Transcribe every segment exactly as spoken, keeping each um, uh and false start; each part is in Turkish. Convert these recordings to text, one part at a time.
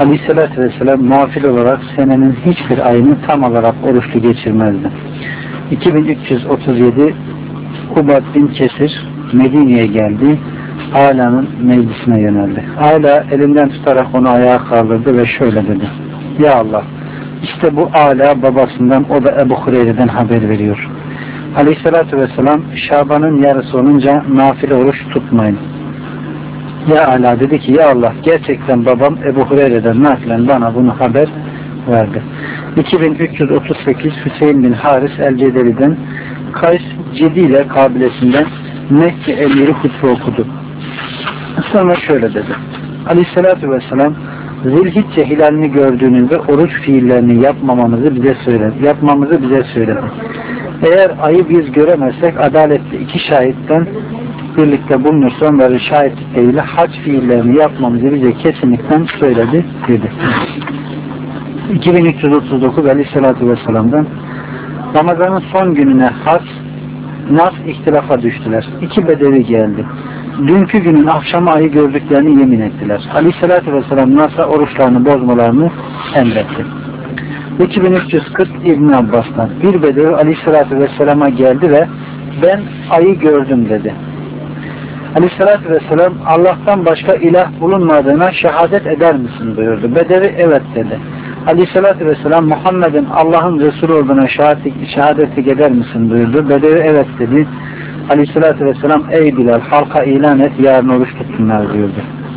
Aleyhisselatü Vesselam nafile olarak senenin hiçbir ayını tam olarak oruçlu geçirmezdi. iki bin üç yüz otuz yedi Ubad bin Kesir Medine'ye geldi. Ala'nın meclisine yöneldi. Ala elinden tutarak onu ayağa kaldırdı ve şöyle dedi: Ya Allah, işte bu Ala babasından, o da Ebu Hureyre'den haber veriyor. Aleyhissalatü Vesselam Şaban'ın yarısı olunca nafile oruç tutmayın. Ya Ala dedi ki, ya Allah, gerçekten babam Ebu Hureyre'den nafilen bana bunu haber verdi. iki bin üç yüz otuz sekiz Hüseyin bin Haris el-Cedeli'den Kays Cedile kabilesinden Mekke emiri hutbe okudu. Sonra şöyle dedi: Aleyhissalatü Vesselam Zilhicce hilalini gördüğünüzde oruç fiillerini yapmamamızı bize söyledi. Yapmamızı bize söyledi. Eğer ayı biz göremezsek adaletli iki şahitten birlikte bulunursa onların şahitlikleriyle hac fiillerini yapmamızı bize kesinlikle söyledi dedi. iki bin üç yüz otuz dokuz Aleyhisselatü Vesselam'dan Ramazan'ın son gününe has nas ihtilafa düştüler. İki bedevi geldi. Dünkü günün akşamı ayı gördüklerini yemin ettiler. Aleyhisselatü Vesselam nas'a oruçlarını bozmalarını emretti. iki bin üç yüz kırk İbn Abbas'tan bir bedevi Aleyhisselatü Vesselam'a geldi ve ben ayı gördüm dedi. Aleyhisselatü Vesselam Allah'tan başka ilah bulunmadığına şehadet eder misin buyurdu. Bedevi evet dedi. Aleyhisselatü Vesselam Muhammed'in Allah'ın Resulü olduğuna şehadeti eder misin buyurdu. Bedevi evet dedi. Aleyhisselatü Vesselam ey Bilal, halka ilan et, yarın oruç tutsunlar buyurdu.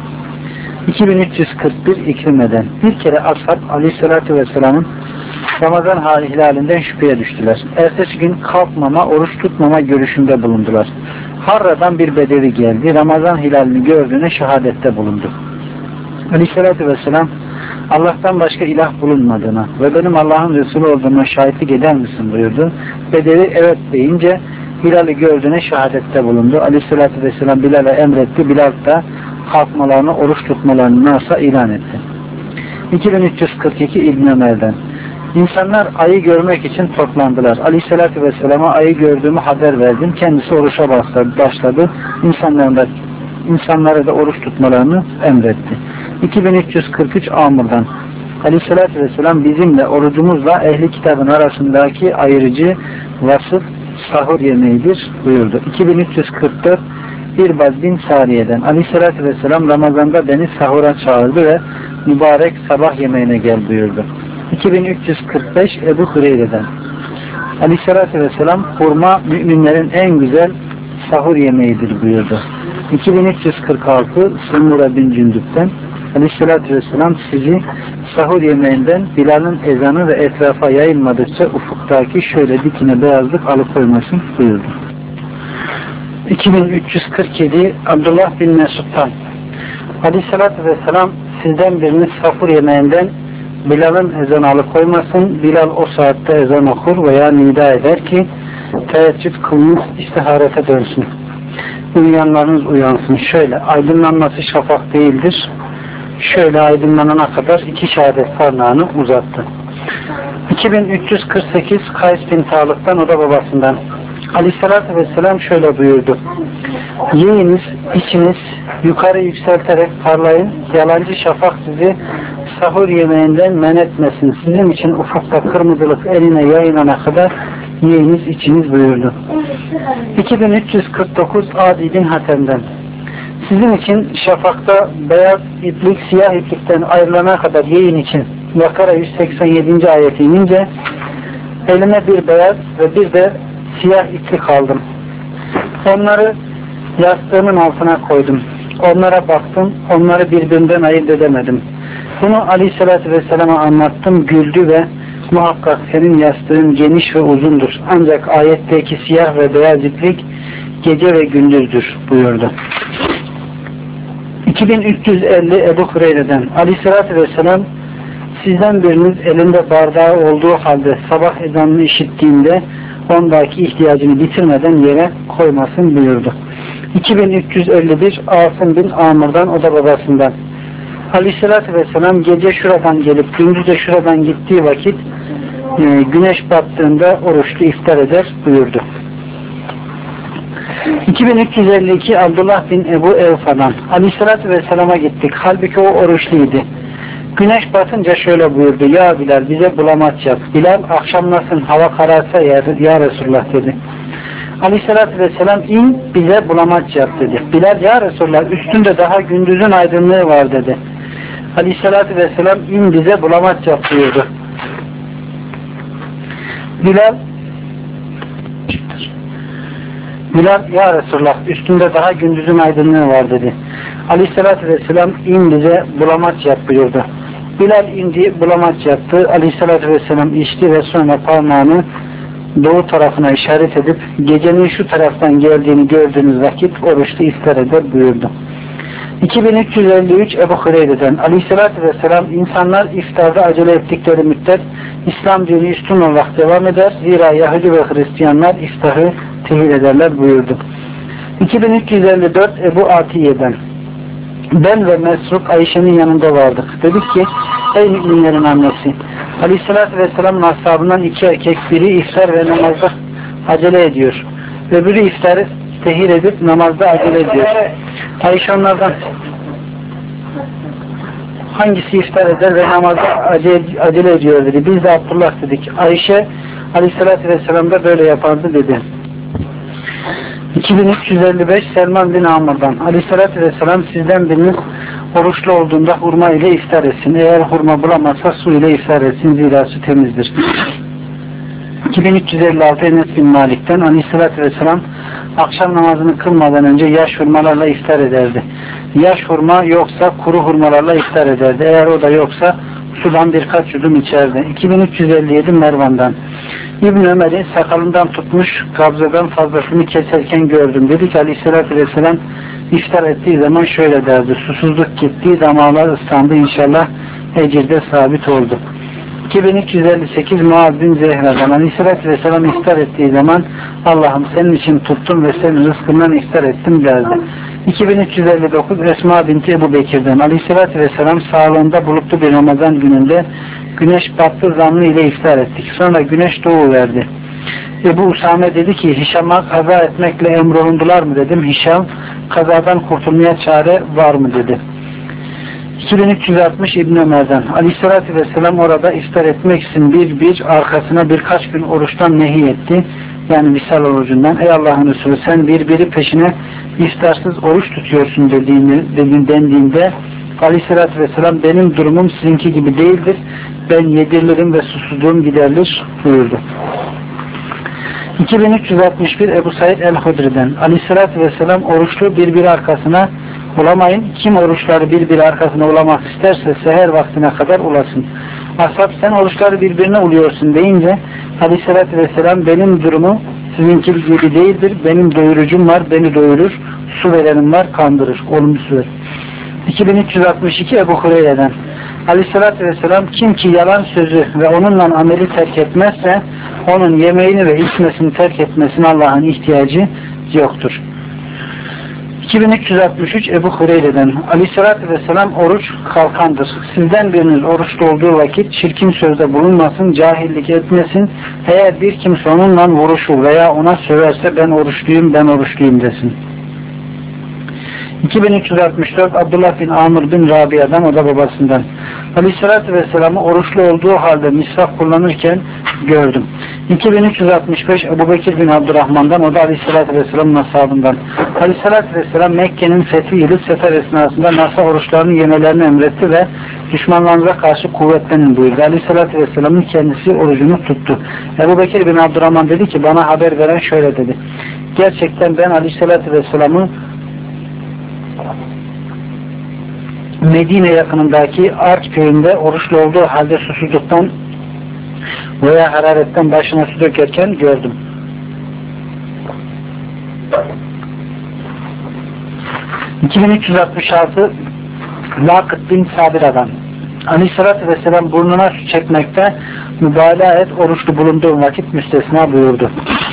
iki bin üç yüz kırk bir İkrime'den bir kere ashab Aleyhisselatü Vesselam'ın Ramazan hilalinden şüpheye düştüler. Ertesi gün kalkmama, oruç tutmama görüşünde bulundular. Harra'dan bir bedevi geldi. Ramazan hilalini gördüğüne şehadette bulundu. Aleyhisselatü Vesselam Allah'tan başka ilah bulunmadığına ve benim Allah'ın Resulü olduğuna şahitlik eder misin buyurdu. Bedevi evet deyince Bilal'i gördüğüne şehadette bulundu. Aleyhisselatü Vesselam Bilal'e emretti. Bilal da kalkmalarını, oruç tutmalarını nasıl ilan etti. iki bin üç yüz kırk iki İbn Ömer'den İnsanlar ayı görmek için toplandılar. Aleyhisselatü Vesselam'a ayı gördüğümü haber verdim. Kendisi oruça başladı. İnsanların da, insanlara da oruç tutmalarını emretti. iki bin üç yüz kırk üç Amr'dan Aleyhisselatü Vesselam bizimle orucumuzla ehli kitabın arasındaki ayırıcı vasıf sahur yemeğidir buyurdu. iki bin üç yüz kırk dört İrbad bin Sariye'den Aleyhisselatü Vesselam Ramazan'da beni sahura çağırdı ve mübarek sabah yemeğine gel buyurdu. iki bin üç yüz kırk beş Ebu Hureyre'den Aleyhisselatü Vesselam hurma müminlerin en güzel sahur yemeğidir buyurdu. iki bin üç yüz kırk altı Sumura bin Cündüp'ten Aleyhisselatü Vesselam sizi sahur yemeğinden Bilal'ın ezanı ve etrafa yayılmadıkça ufuktaki şöyle dikine beyazlık alıkoymasın buyurdu. iki bin üç yüz kırk yedi Abdullah bin Mesud'dan Aleyhisselatü Vesselam sizden biriniz sahur yemeğinden Bilal'ın ezanı alıkoymasın. Bilal o saatte ezan okur veya nida eder ki teheccüd kılınız istiharete dönsün. Uyuyanlarınız uyansın. Şöyle aydınlanması şafak değildir. Şöyle aydınlanana kadar iki şehadet parmağını uzattı. iki bin üç yüz kırk sekiz Kays bin Talık'tan, o da babasından. Aleyhisselatü Vesselam şöyle buyurdu: yiyiniz, içiniz, yukarı yükselterek parlayın. Yalancı şafak sizi sahur yemeğinden men etmesin. Sizin için ufukta kırmızılık eline yayılana kadar yiyiniz, içiniz buyurdu. iki bin üç yüz kırk dokuz Adi bin Hatem'den sizin için şafakta beyaz iplik siyah iplikten ayrılana kadar yiyin için. Bakara yüz seksen yedinci ayeti inince elime bir beyaz ve bir de siyah iplik aldım. Onları yastığımın altına koydum. Onlara baktım. Onları birbirinden ayırt edemedim. Bunu Aleyhisselatü Vesselam'a anlattım. Güldü ve muhakkak senin yastığın geniş ve uzundur. Ancak ayetteki siyah ve beyaz iplik gece ve gündüzdür buyurdu. iki bin üç yüz elli Ebu Hureyre'den Aleyhisselatü Vesselam sizden biriniz elinde bardağı olduğu halde sabah ezanını işittiğinde ondaki ihtiyacını bitirmeden yere koymasın buyurdu. iki bin üç yüz elli bir Asım bin Amr'dan, o da babasından. Aleyhisselatü Vesselam gece şuradan gelip gündüz de şuradan gittiği vakit e, güneş battığında oruçlu iftar eder buyurdu. iki bin üç yüz elli iki Abdullah bin Ebu Evfa'dan Aleyhisselatü Vesselam'a gittik. Halbuki o oruçluydu. Güneş batınca şöyle buyurdu: ya Bilal, bize bulamaç yap. Bilal, akşamlasın, hava kararsa ya, ya Resulullah dedi. Aleyhissalatü vesselam, in bize bulamaç yap dedi. Bilal, ya Resulullah, üstünde daha gündüzün aydınlığı var dedi. Aleyhissalatü vesselam, in bize bulamaç yap buyurdu. Bilal Bilal, ya Resulullah, üstünde daha gündüzün aydınlığı var dedi. Aleyhissalatü vesselam, in bize bulamaç yap buyurdu. Bilal indi, bulamaç yaptı. Aleyhissalatü vesselam içti ve sonra parmağını doğu tarafına işaret edip gecenin şu taraftan geldiğini gördüğünüz vakit oruçlu iftar eder buyurdu. iki bin üç yüz elli üç Ebu Hureyre'den: Aleyhissalatü vesselam, insanlar iftarda acele ettikleri müddet İslam dini üstün olarak devam eder. Zira Yahudi ve Hristiyanlar iftarı tehir ederler buyurdu. iki bin üç yüz elli dört Ebu Atiye'den: ben ve Mesruk Ayşe'nin yanında vardık. Dedik ki, ey müminlerin annesi, Aleyhisselatü Vesselam'ın ashabından iki erkek, biri iftar ve namazda acele ediyor. Öbürü iftarı tehir edip namazda acele ediyor. Ayşe onlardan hangisi iftar eder ve namazda acele, acele ediyor dedi. Biz de Abdullah dedik. Ayşe, Aleyhisselatü Vesselam da böyle yapardı dedi. iki bin üç yüz elli beş Selman bin Amr'dan: Aleyhissalatü vesselam, sizden biriniz oruçlu olduğunda hurma ile iftar etsin. Eğer hurma bulamazsa su ile iftar etsin. Zira su temizdir. iki bin üç yüz elli altı Enes bin Malik'ten: Aleyhissalatü vesselam, akşam namazını kılmadan önce yaş hurmalarla iftar ederdi. Yaş hurma yoksa kuru hurmalarla iftar ederdi. Eğer o da yoksa sudan birkaç yudum içerdi. iki bin üç yüz elli yedi Mervan'dan: İbn Ömer'i sakalından tutmuş kabzadan fazlasını keserken gördüm. Dedi ki, Aleyhisselatü Vesselam iftar ettiği zaman şöyle derdi: susuzluk gitti, damağlar ıslandı, inşallah ecirde sabit oldu. iki bin üç yüz elli sekiz Muaz bin Zehra'dan: Aleyhisselatü Vesselam iftar ettiği zaman Allah'ım senin için tuttum ve senin rızkından iftar ettim derdi. iki bin üç yüz elli dokuz Esma binti Ebu Bekir'den: Aleyhisselatü Vesselam sağlığında bulutlu bir Ramazan gününde güneş battı zannı ile iftar ettik. Sonra güneş doğuverdi. Ebu Usame dedi ki, Hişam'a kaza etmekle emrolundular mı dedim. Hişam, kazadan kurtulmaya çare var mı dedi. iki bin üç yüz altmış İbn Ömer'den: Aleyhisselatü Vesselam orada iftar etmek için bir bir arkasına birkaç gün oruçtan nehi etti. Yani visal orucundan. Ey Allah'ın Resulü, sen birbiri peşine iftarsız oruç tutuyorsun dediğini, dediğin dendiğinde Aleyhisselatü Vesselam, benim durumum sizinki gibi değildir. Ben yedirilirim ve susuzluğum giderilir buyurdu. iki bin üç yüz altmış bir Ebu Said el-Hudri'den: Aleyhisselatü Vesselam, oruçlu birbiri arkasına ulamayın. Kim oruçları birbiri arkasına ulamak isterse seher vaktine kadar ulasın. Ashab, sen oruçları birbirine uluyorsun deyince Aleyhisselatü Vesselam, benim durumu sizinki gibi değildir. Benim doyurucum var, beni doyurur. Su verenim var, kandırır. Olumsuz ver. iki bin üç yüz altmış iki Ebu Hureyre'den: Aleyhissalatü vesselam, kim ki yalan sözü ve onunla ameli terk etmezse onun yemeğini ve içmesini terk etmesine Allah'ın ihtiyacı yoktur. iki bin üç yüz altmış üç Ebu Hureyre'den: Aleyhissalatü vesselam, oruç kalkandır. Sizden biriniz oruçlu olduğu vakit çirkin sözde bulunmasın, cahillik etmesin. Eğer bir kimse onunla vuruşur veya ona söverse ben oruçluyum, ben oruçluyum desin. iki bin üç yüz altmış dört Abdullah bin Amr bin Rabia'dan, o da babasından: Aleyhissalatü vesselam'ı oruçlu olduğu halde misvak kullanırken gördüm. iki bin üç yüz altmış beş Ebu Bekir bin Abdurrahman'dan, o da Aleyhissalatü vesselam'ın ashabından: Aleyhissalatü vesselam Mekke'nin fethi yılı sefer esnasında nasıl oruçlarını yemelerini emretti ve düşmanlarınıza karşı kuvvetlenin buyurdu. Aleyhissalatü vesselam'ın kendisi orucunu tuttu. Ebu Bekir bin Abdurrahman dedi ki, bana haber veren şöyle dedi: gerçekten ben Aleyhissalatü vesselam'ı Medine yakınındaki Art köyünde oruçlu olduğu halde susuzluktan veya hararetten başına su dökerken gördüm. iki bin üç yüz altmış altı Vakıt bin Sabira'dan: Aleyhissalatü vesselam burnuna su çekmekte mübalağa et, oruçlu bulunduğu vakit müstesna buyurdu.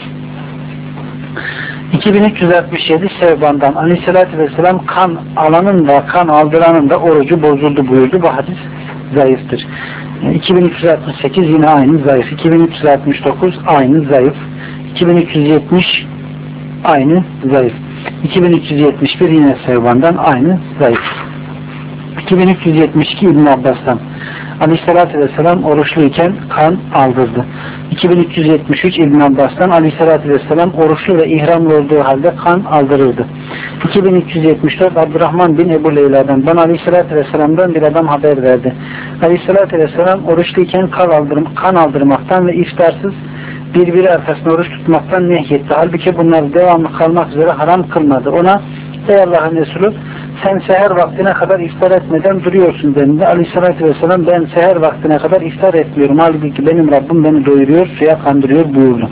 iki bin üç yüz altmış yedi Sevban'dan: Aleyhissalatü vesselam kan alanın da kan aldıranın da orucu bozuldu buyurdu. Bu hadis zayıftır. iki bin üç yüz altmış sekiz yine aynı zayıf. iki bin üç yüz altmış dokuz aynı zayıf. iki bin üç yüz yetmiş aynı zayıf. iki bin üç yüz yetmiş bir yine Sevban'dan aynı zayıf. iki bin üç yüz yetmiş iki İbn Abbas'tan: Aleyhissalatü vesselam oruçluyken kan aldırdı. iki bin üç yüz yetmiş üç İbn Abbas'tan Aleyhissalatü vesselam oruçlu ve ihramlı olduğu halde kan aldırırdı. iki bin üç yüz yetmiş dört Abdurrahman bin Ebu Leyla'dan bana Aleyhissalatü vesselam'dan bir adam haber verdi. Aleyhissalatü vesselam oruçluyken kan, aldırm kan aldırmaktan ve iftarsız birbiri arkasında oruç tutmaktan nehyetti. Halbuki bunları devamlı kalmak üzere haram kılmadı. Ona ey Allah'ın Resulü sen seher vaktine kadar iftar etmeden duruyorsun denildi. Aleyhissalatü vesselam ben seher vaktine kadar iftar etmiyorum. Halbuki benim Rabbim beni doyuruyor, suya kandırıyor buyurdu.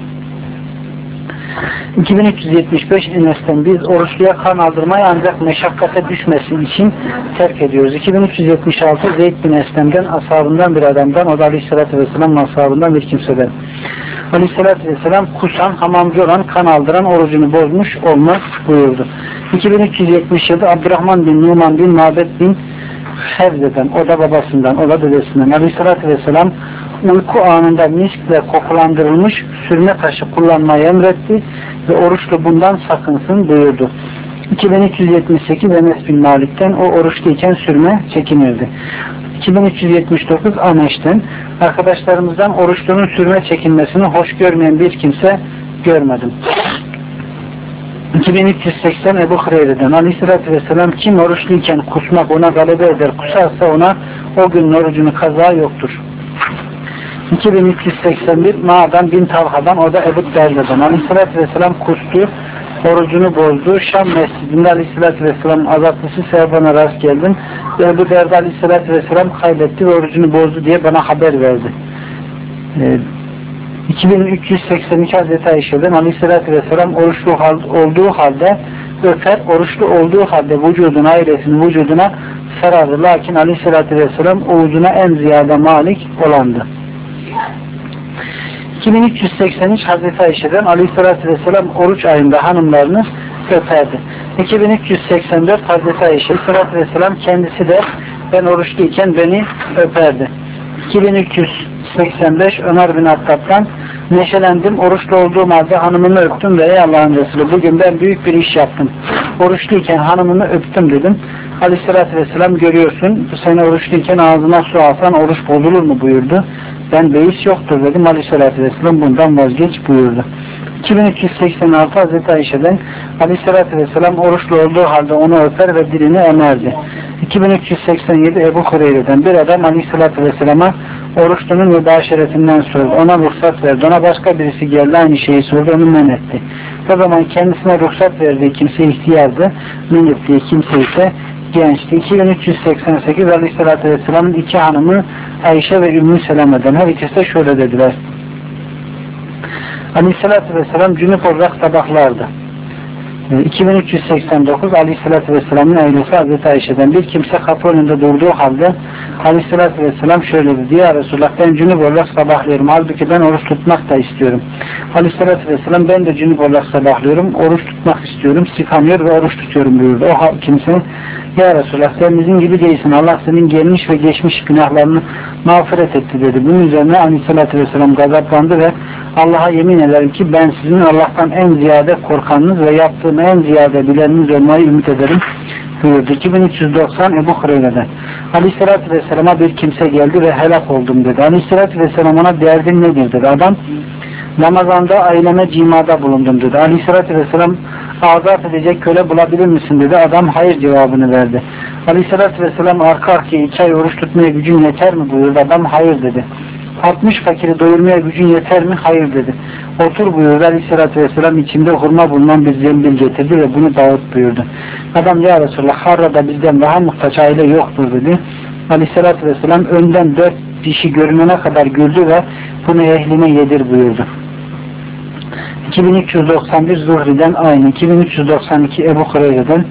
iki bin üç yüz yetmiş beş Enes'ten biz oruçluya kan aldırmayı ancak meşakkate düşmesi için terk ediyoruz. iki bin üç yüz yetmiş altı Zeyd bin Eslem'den ashabından bir adamdan, o da Aleyhissalatü vesselam'ın ashabından bir kimseden. Aleyhissalatü vesselam kusan, hamamcı olan, kan aldıran orucunu bozmuş olmaz buyurdu. iki bin üç yüz yetmiş yedi Abdurrahman bin Numan bin Mabed bin Hevze'den, o da babasından, o da dedesinden. Aleyhissalatü vesselam uyku anında miskle kokulandırılmış sürme taşı kullanmayı emretti ve oruçlu bundan sakınsın buyurdu. iki bin üç yüz yetmiş sekiz Enes bin Malik'ten o oruçluyken sürme çekinirdi. iki bin üç yüz yetmiş dokuz Aneş'ten arkadaşlarımızdan oruçlunun sürme çekinmesini hoş görmeyen bir kimse görmedim. iki bin üç yüz seksen Ebu Hureyre'den Aleyhisselatü Vesselam kim oruçluyken kusmak ona galebe eder, kusarsa ona o günün orucunu kaza yoktur. iki bin üç yüz seksen bir Ma'dan bin Talha'dan, o da Ebu Derza'dan Aleyhisselatü Vesselam kustu, orucunu bozdu. Şam mescidinde Aleyhisselatü Vesselam'ın azatlısı sevabına rast geldim ve Ebu Derda Aleyhisselatü Vesselam kaybetti ve orucunu bozdu diye bana haber verdi. Ee, iki bin üç yüz seksen iki Hazreti Ayşe'den Aleyhisselatü Vesselam oruçlu olduğu halde öper, oruçlu olduğu halde vücudun ailesinin vücuduna sarardı. Lakin Aleyhisselatü Vesselam oğuzuna en ziyade malik olandı. iki bin üç yüz seksen üç Hazreti Ayşe'den Aleyhisselatü Vesselam oruç ayında hanımlarını öperdi. iki bin üç yüz seksen dört Hazreti Ayşe Aleyhisselatü Vesselam kendisi de ben oruçluyken beni öperdi. iki bin üç yüz seksen beş Ömer bin Hattab'dan neşelendim, oruçlu olduğum halde hanımımı öptüm ve ey Allah'ın Resulü bugün ben büyük bir iş yaptım. Oruçluyken hanımımı öptüm dedim. Aleyhisselatü Vesselam görüyorsun bu sene oruçluyken ağzına su alsan oruç bozulur mu buyurdu. Ben beis yoktur dedim. Aleyhisselatü Vesselam bundan vazgeç buyurdu. iki bin üç yüz seksen altı Hazreti Ayşe'den Aleyhisselatü Vesselam oruçlu olduğu halde onu öper ve dilini emerdi. iki bin üç yüz seksen yedi Ebu Hureyre'den bir adam Aleyhisselatü Vesselam'a oruçlunun mübaşeretinden sordu. Ona ruhsat verdi. Ona başka birisi geldi aynı şeyi sordu. Onu men etti. O zaman kendisine ruhsat verdiği kimse ihtiyardı. Men ettiği kimse ise gençti. iki bin üç yüz seksen sekiz Aleyhisselatü Vesselam'ın iki hanımı Ayşe ve Ümmü Seleme'den her ikisi de şöyle dediler. Aleyhisselatü Vesselam cünüp olarak sabahlardı. iki bin üç yüz seksen dokuz Aleyhisselatü Vesselam'ın ailesi Hazreti Ayşe'den bir kimse kapı önünde durduğu halde Aleyhisselatü Vesselam şöyle dedi. Ya Resulullah ben cünüp olarak sabahlıyorum. Halbuki ben oruç tutmak da istiyorum. Aleyhisselatü Vesselam ben de cünüp olarak sabahlıyorum. Oruç tutmak istiyorum. Sıkamıyor ve oruç tutuyorum buyurdu. O kimse ya Resulullah sen bizim gibi değilsin. Allah senin gelmiş ve geçmiş günahlarını mağfiret etti dedi. Bunun üzerine Aleyhisselatü Vesselam gazaplandı ve Allah'a yemin ederim ki ben sizin Allah'tan en ziyade korkanınız ve yaptığımı en ziyade bileniniz olmayı ümit ederim buyurdu. iki bin üç yüz doksan Ebu Hureyre'den Aleyhisselatü Vesselam'a bir kimse geldi ve helak oldum dedi. Aleyhisselatü Vesselam ona derdin nedir dedi. Adam Ramazan'da aileme cimada bulundum dedi. Aleyhisselatü Vesselam azat edecek köle bulabilir misin dedi. Adam hayır cevabını verdi. Aleyhisselatü Vesselam arka arkaya iki ay oruç tutmaya gücün yeter mi buyurdu. Adam hayır dedi. altmış fakiri doyurmaya gücün yeter mi? Hayır dedi. Otur buyurdu. Aleyhisselatü Vesselam içinde hurma bulunan bir zembil getirdi ve bunu dağıt buyurdu. Adam ya Resulullah Harra'da bizden daha muhtaç aile yoktur dedi. Aleyhisselatü Vesselam önden dört dişi görünene kadar güldü ve bunu ehline yedir buyurdu. iki bin üç yüz doksan bir Zuhri'den aynı. iki bin üç yüz doksan iki Ebu Hureyre'den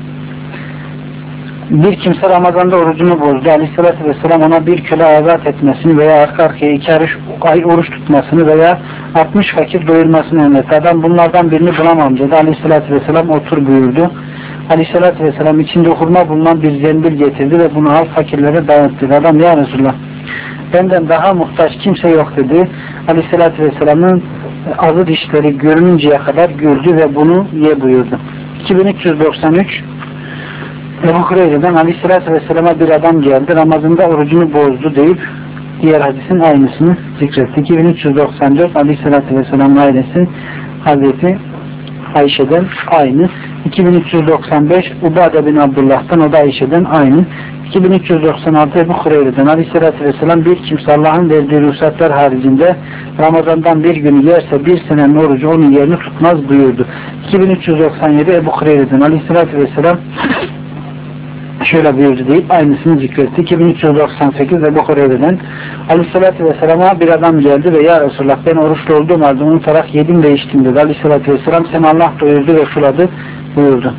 bir kimse Ramazan'da orucunu bozdu. Aleyhisselatü Vesselam ona bir köle azat etmesini veya arka arkaya iki ay oruç tutmasını veya altmış fakir doyurmasını emretti. Adam bunlardan birini bulamam dedi. Aleyhisselatü Vesselam otur buyurdu. Aleyhisselatü Vesselam içinde hurma bulunan bir zembil getirdi ve bunu al fakirlere dağıt dedi. Adam ya Resulullah benden daha muhtaç kimse yok dedi. Aleyhisselatü Vesselam'ın azı dişleri görününceye kadar güldü ve bunu ye buyurdu. iki bin üç yüz doksan üç Ebu Hureyre'den Aleyhisselatü Vesselam'a bir adam geldi. Ramazan'da orucunu bozdu deyip diğer hadisin aynısını zikretti. iki bin üç yüz doksan dört Aleyhisselatü Vesselam ailesi Hazreti Ayşe'den aynı. iki bin üç yüz doksan beş Ubade bin Abdullah'tan, o da Ayşe'den aynı. iki bin üç yüz doksan altı Ebu Hureyre'den Aleyhisselatü Vesselam bir kimse Allah'ın verdiği ruhsatlar haricinde Ramazan'dan bir günü yerse bir senenin orucu onun yerini tutmaz buyurdu. iki bin üç yüz doksan yedi Ebu Hureyre'den Aleyhisselatü Vesselam şöyle buyurdu deyip aynısını zikretti. iki bin üç yüz doksan sekiz Ebu Hureyre'den Aleyhisselatü Vesselam'a bir adam geldi ve ya Resulullah ben oruçlu olduğum halde unutarak yedim ve içtim dedi. Aleyhisselatü Vesselam seni Allah doyurdu ve suladı buyurdu.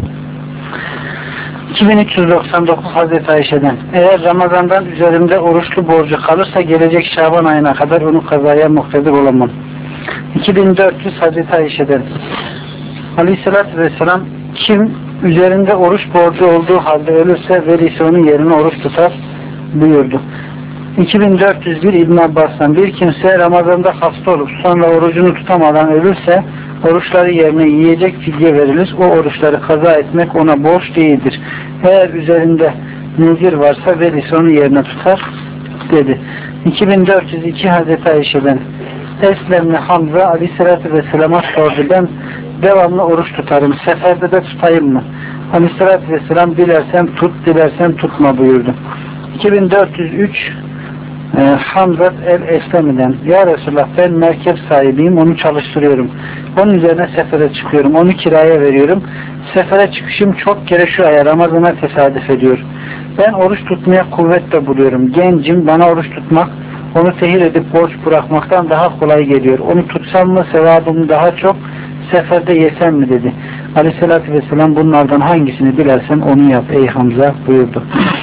iki bin üç yüz doksan dokuz Hazreti Ayşe'den eğer Ramazan'dan üzerimde oruçlu borcu kalırsa gelecek Şaban ayına kadar onu kazaya muhtedir olamam. iki bin dört yüz Hazreti Ayşe'den Aleyhisselatü Vesselam kim üzerinde oruç borcu olduğu halde ölürse velisi onun yerine oruç tutar buyurdu. iki bin dört yüz bir İbn Abbas'tan bir kimse Ramazan'da hasta olup sonra orucunu tutamadan ölürse oruçları yerine yiyecek fidye verilir. O oruçları kaza etmek ona borç değildir. Eğer üzerinde nezir varsa velisi onu yerine tutar dedi. iki bin dört yüz iki Hazreti Ayşe'den Eslemli Hamza Aleyhisselatü Vesselam'a sordu. Ben devamlı oruç tutarım. Seferde de tutayım mı? Aleyhisselatü Vesselam dilersen tut, dilersen tutma buyurdu. iki bin dört yüz üç e, Hamza el-Eslemi'den ya Resulullah ben merkep sahibiyim, onu çalıştırıyorum. Onun üzerine sefere çıkıyorum. Onu kiraya veriyorum. Sefere çıkışım çok kere şu aya Ramazan'a tesadüf ediyor. Ben oruç tutmaya kuvvet de buluyorum. Gencim, bana oruç tutmak onu tehir edip borç bırakmaktan daha kolay geliyor. Onu tutsam mı sevabım daha çok, seferde yesem mi dedi. Aleyhissalatü vesselam bunlardan hangisini dilersen onu yap ey Hamza buyurdu.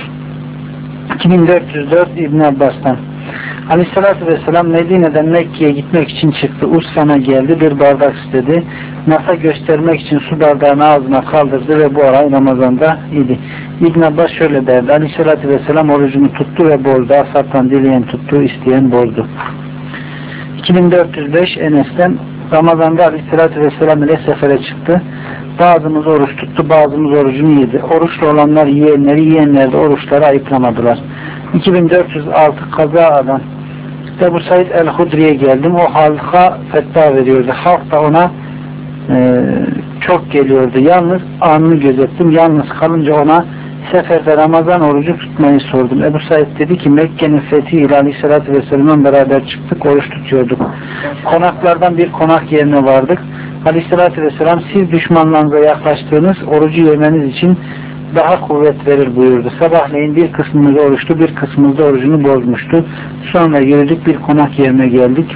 iki bin dört yüz dört İbn Abbas'tan Aleyhissalatü vesselam Medine'den Mekke'ye gitmek için çıktı. Usfana geldi, bir bardak istedi. Nas'a göstermek için su bardağını ağzına kaldırdı ve bu olay Ramazan'da idi. İbn Abbas şöyle derdi. Aleyhissalatü vesselam orucunu tuttu ve bozdu. Asaptan dileyen tuttu, isteyen bozdu. iki bin dört yüz beş Enes'ten Ramazan'da Aleyhissalatü vesselam ile sefere çıktı. Bazımız oruç tuttu, bazımız orucunu yedi. Oruçlu olanlar yiyenleri, yiyenler de oruçları ayıplamadılar. iki bin dört yüz altı Kaza'dan Ebu Said el-Hudri'ye geldim. O halka fetva veriyordu. Halk da ona e, çok geliyordu. Yalnız anını gözettim. Yalnız kalınca ona seferde Ramazan orucu tutmayı sordum. Ebu Said dedi ki Mekke'nin fethiyle Aleyhisselatü Vesselam'la beraber çıktık, oruç tutuyorduk. Konaklardan bir konak yerine vardık. Aleyhisselatü Vesselam siz düşmanlarınıza yaklaştığınız orucu yemeniz için daha kuvvet verir buyurdu. Sabahleyin bir kısmımız oruçtu, bir kısmımız da orucunu bozmuştu. Sonra yürüdük, bir konak yerine geldik.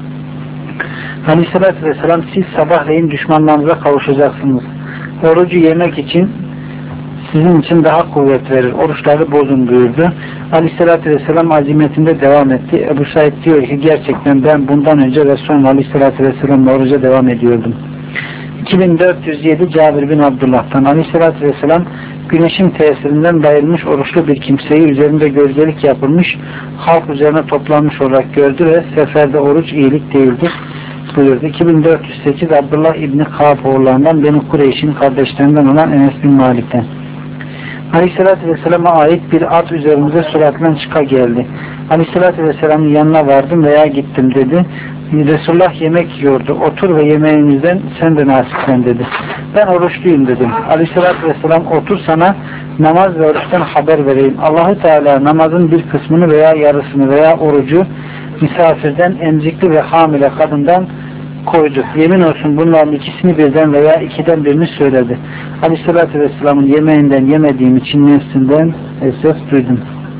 Aleyhisselatü Vesselam siz sabahleyin düşmanlarınıza kavuşacaksınız. Orucu yemek için sizin için daha kuvvet verir. Oruçları bozun buyurdu. Aleyhisselatü Vesselam azimetinde devam etti. Ebu Said diyor ki gerçekten ben bundan önce ve sonra Aleyhisselatü Vesselam'la oruca devam ediyordum. iki bin dört yüz yedi Cabir bin Abdullah'tan Aleyhisselatü Vesselam güneşin tesirinden bayılmış oruçlu bir kimseyi üzerinde gölgelik yapılmış halk üzerine toplanmış olarak gördü ve seferde oruç iyilik değildir buyurdu. iki bin dört yüz sekiz Abdullah İbni Kâb oğullarından Beni Kureyş'in kardeşlerinden olan Enes bin Malik'ten Aleyhisselatü Vesselam'a ait bir at üzerimize süratle çıka geldi. Aleyhisselatü Vesselam'ın yanına vardım veya gittim dedi. Resulullah yemek yiyordu. Otur ve yemeğimizden sen de nasiplen dedi. Ben oruçluyum dedim. Aleyhisselatü Vesselam otur sana namaz ve oruçtan haber vereyim. Allah-u Teala namazın bir kısmını veya yarısını veya orucu misafirden, emzikli ve hamile kadından koydu. Yemin olsun bunların ikisini birden veya ikiden birini söyledi. Aleyhisselatü Vesselam'ın yemeğinden yemediğim için nefsinden esef duydum.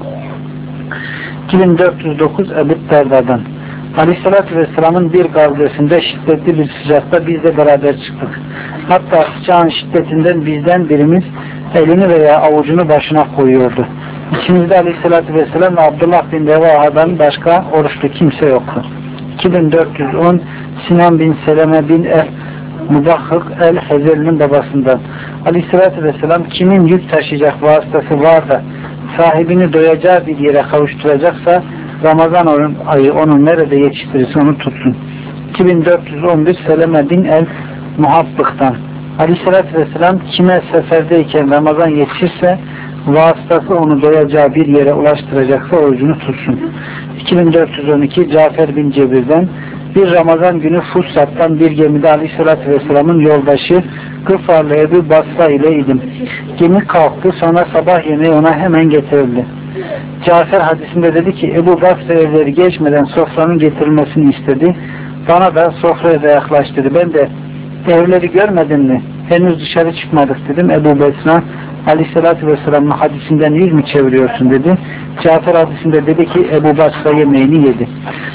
iki bin dört yüz dokuz Ebu Derda'dan Aleyhisselatü Vesselam'ın bir gazvesinde şiddetli bir sıcakta biz de beraber çıktık. Hatta sıcağın şiddetinden bizden birimiz elini veya avucunu başına koyuyordu. İçimizde Aleyhisselatü Vesselam ve Abdullah bin Revaha'dan başka oruçlu kimse yoktu. iki bin dört yüz on Sinan bin Seleme bin el Mubahhık el-Hezeli'nin babasından Aleyhisselatü Vesselam kimin yük taşıyacak vasıtası var da sahibini doyacağı bir yere kavuşturacaksa Ramazan ayı onu nerede yetiştirirse onu tutsun. iki bin dört yüz on bir Seleme bin el Muhabbık'tan Aleyhisselatü Vesselam kime seferdeyken Ramazan yetişirse vasıtası onu doyacağı bir yere ulaştıracaksa orucunu tutsun. iki bin dört yüz on iki Cafer bin Cebir'den bir Ramazan günü Fustat'tan bir gemide Aleyhisselatü Vesselam'ın yoldaşı Gıfarlı Ebu Basra ile idim. Gemi kalktı, sonra sabah yemeği ona hemen getirildi. Cafer hadisinde dedi ki Ebu Basra evleri geçmeden sofranın getirilmesini istedi. Bana da sofraya da yaklaştırdı. Ben de evleri görmedin mi? Henüz dışarı çıkmadık dedim. Ebu Basra Aleyhisselatü Vesselam'ın hadisinden yüz mü çeviriyorsun dedi. Cafer hadisinde dedi ki Ebu Basra yemeğini yedi.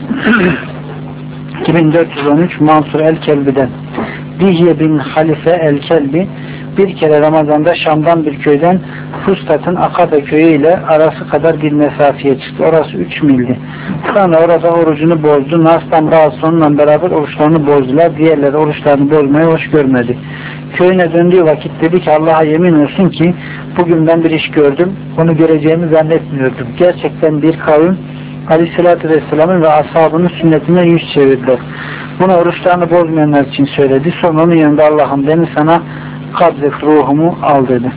iki bin dört yüz on üç Mansur el-Kelbi'den Dihye bin Halife el-Kelbi bir kere Ramazan'da Şam'dan bir köyden Fustat'ın Akabe köyü ile arası kadar bir mesafeye çıktı. Orası üç mildi. Sonra orada orucunu bozdu. Nas'tan bazı onunla beraber oruçlarını bozdular. Diğerleri oruçlarını bozmayı hoş görmedi. Köyüne döndüğü vakit dedi ki Allah'a yemin olsun ki bugün ben bir iş gördüm. Onu göreceğimi zannetmiyordum. Gerçekten bir kavim Aleyhisselatü Vesselam'ın ve ashabının sünnetine yüz çevirdiler. Bunu oruçlarını bozmayanlar için söyledi. Sonra onun yanında Allah'ım beni sana kabzet ruhumu al dedi.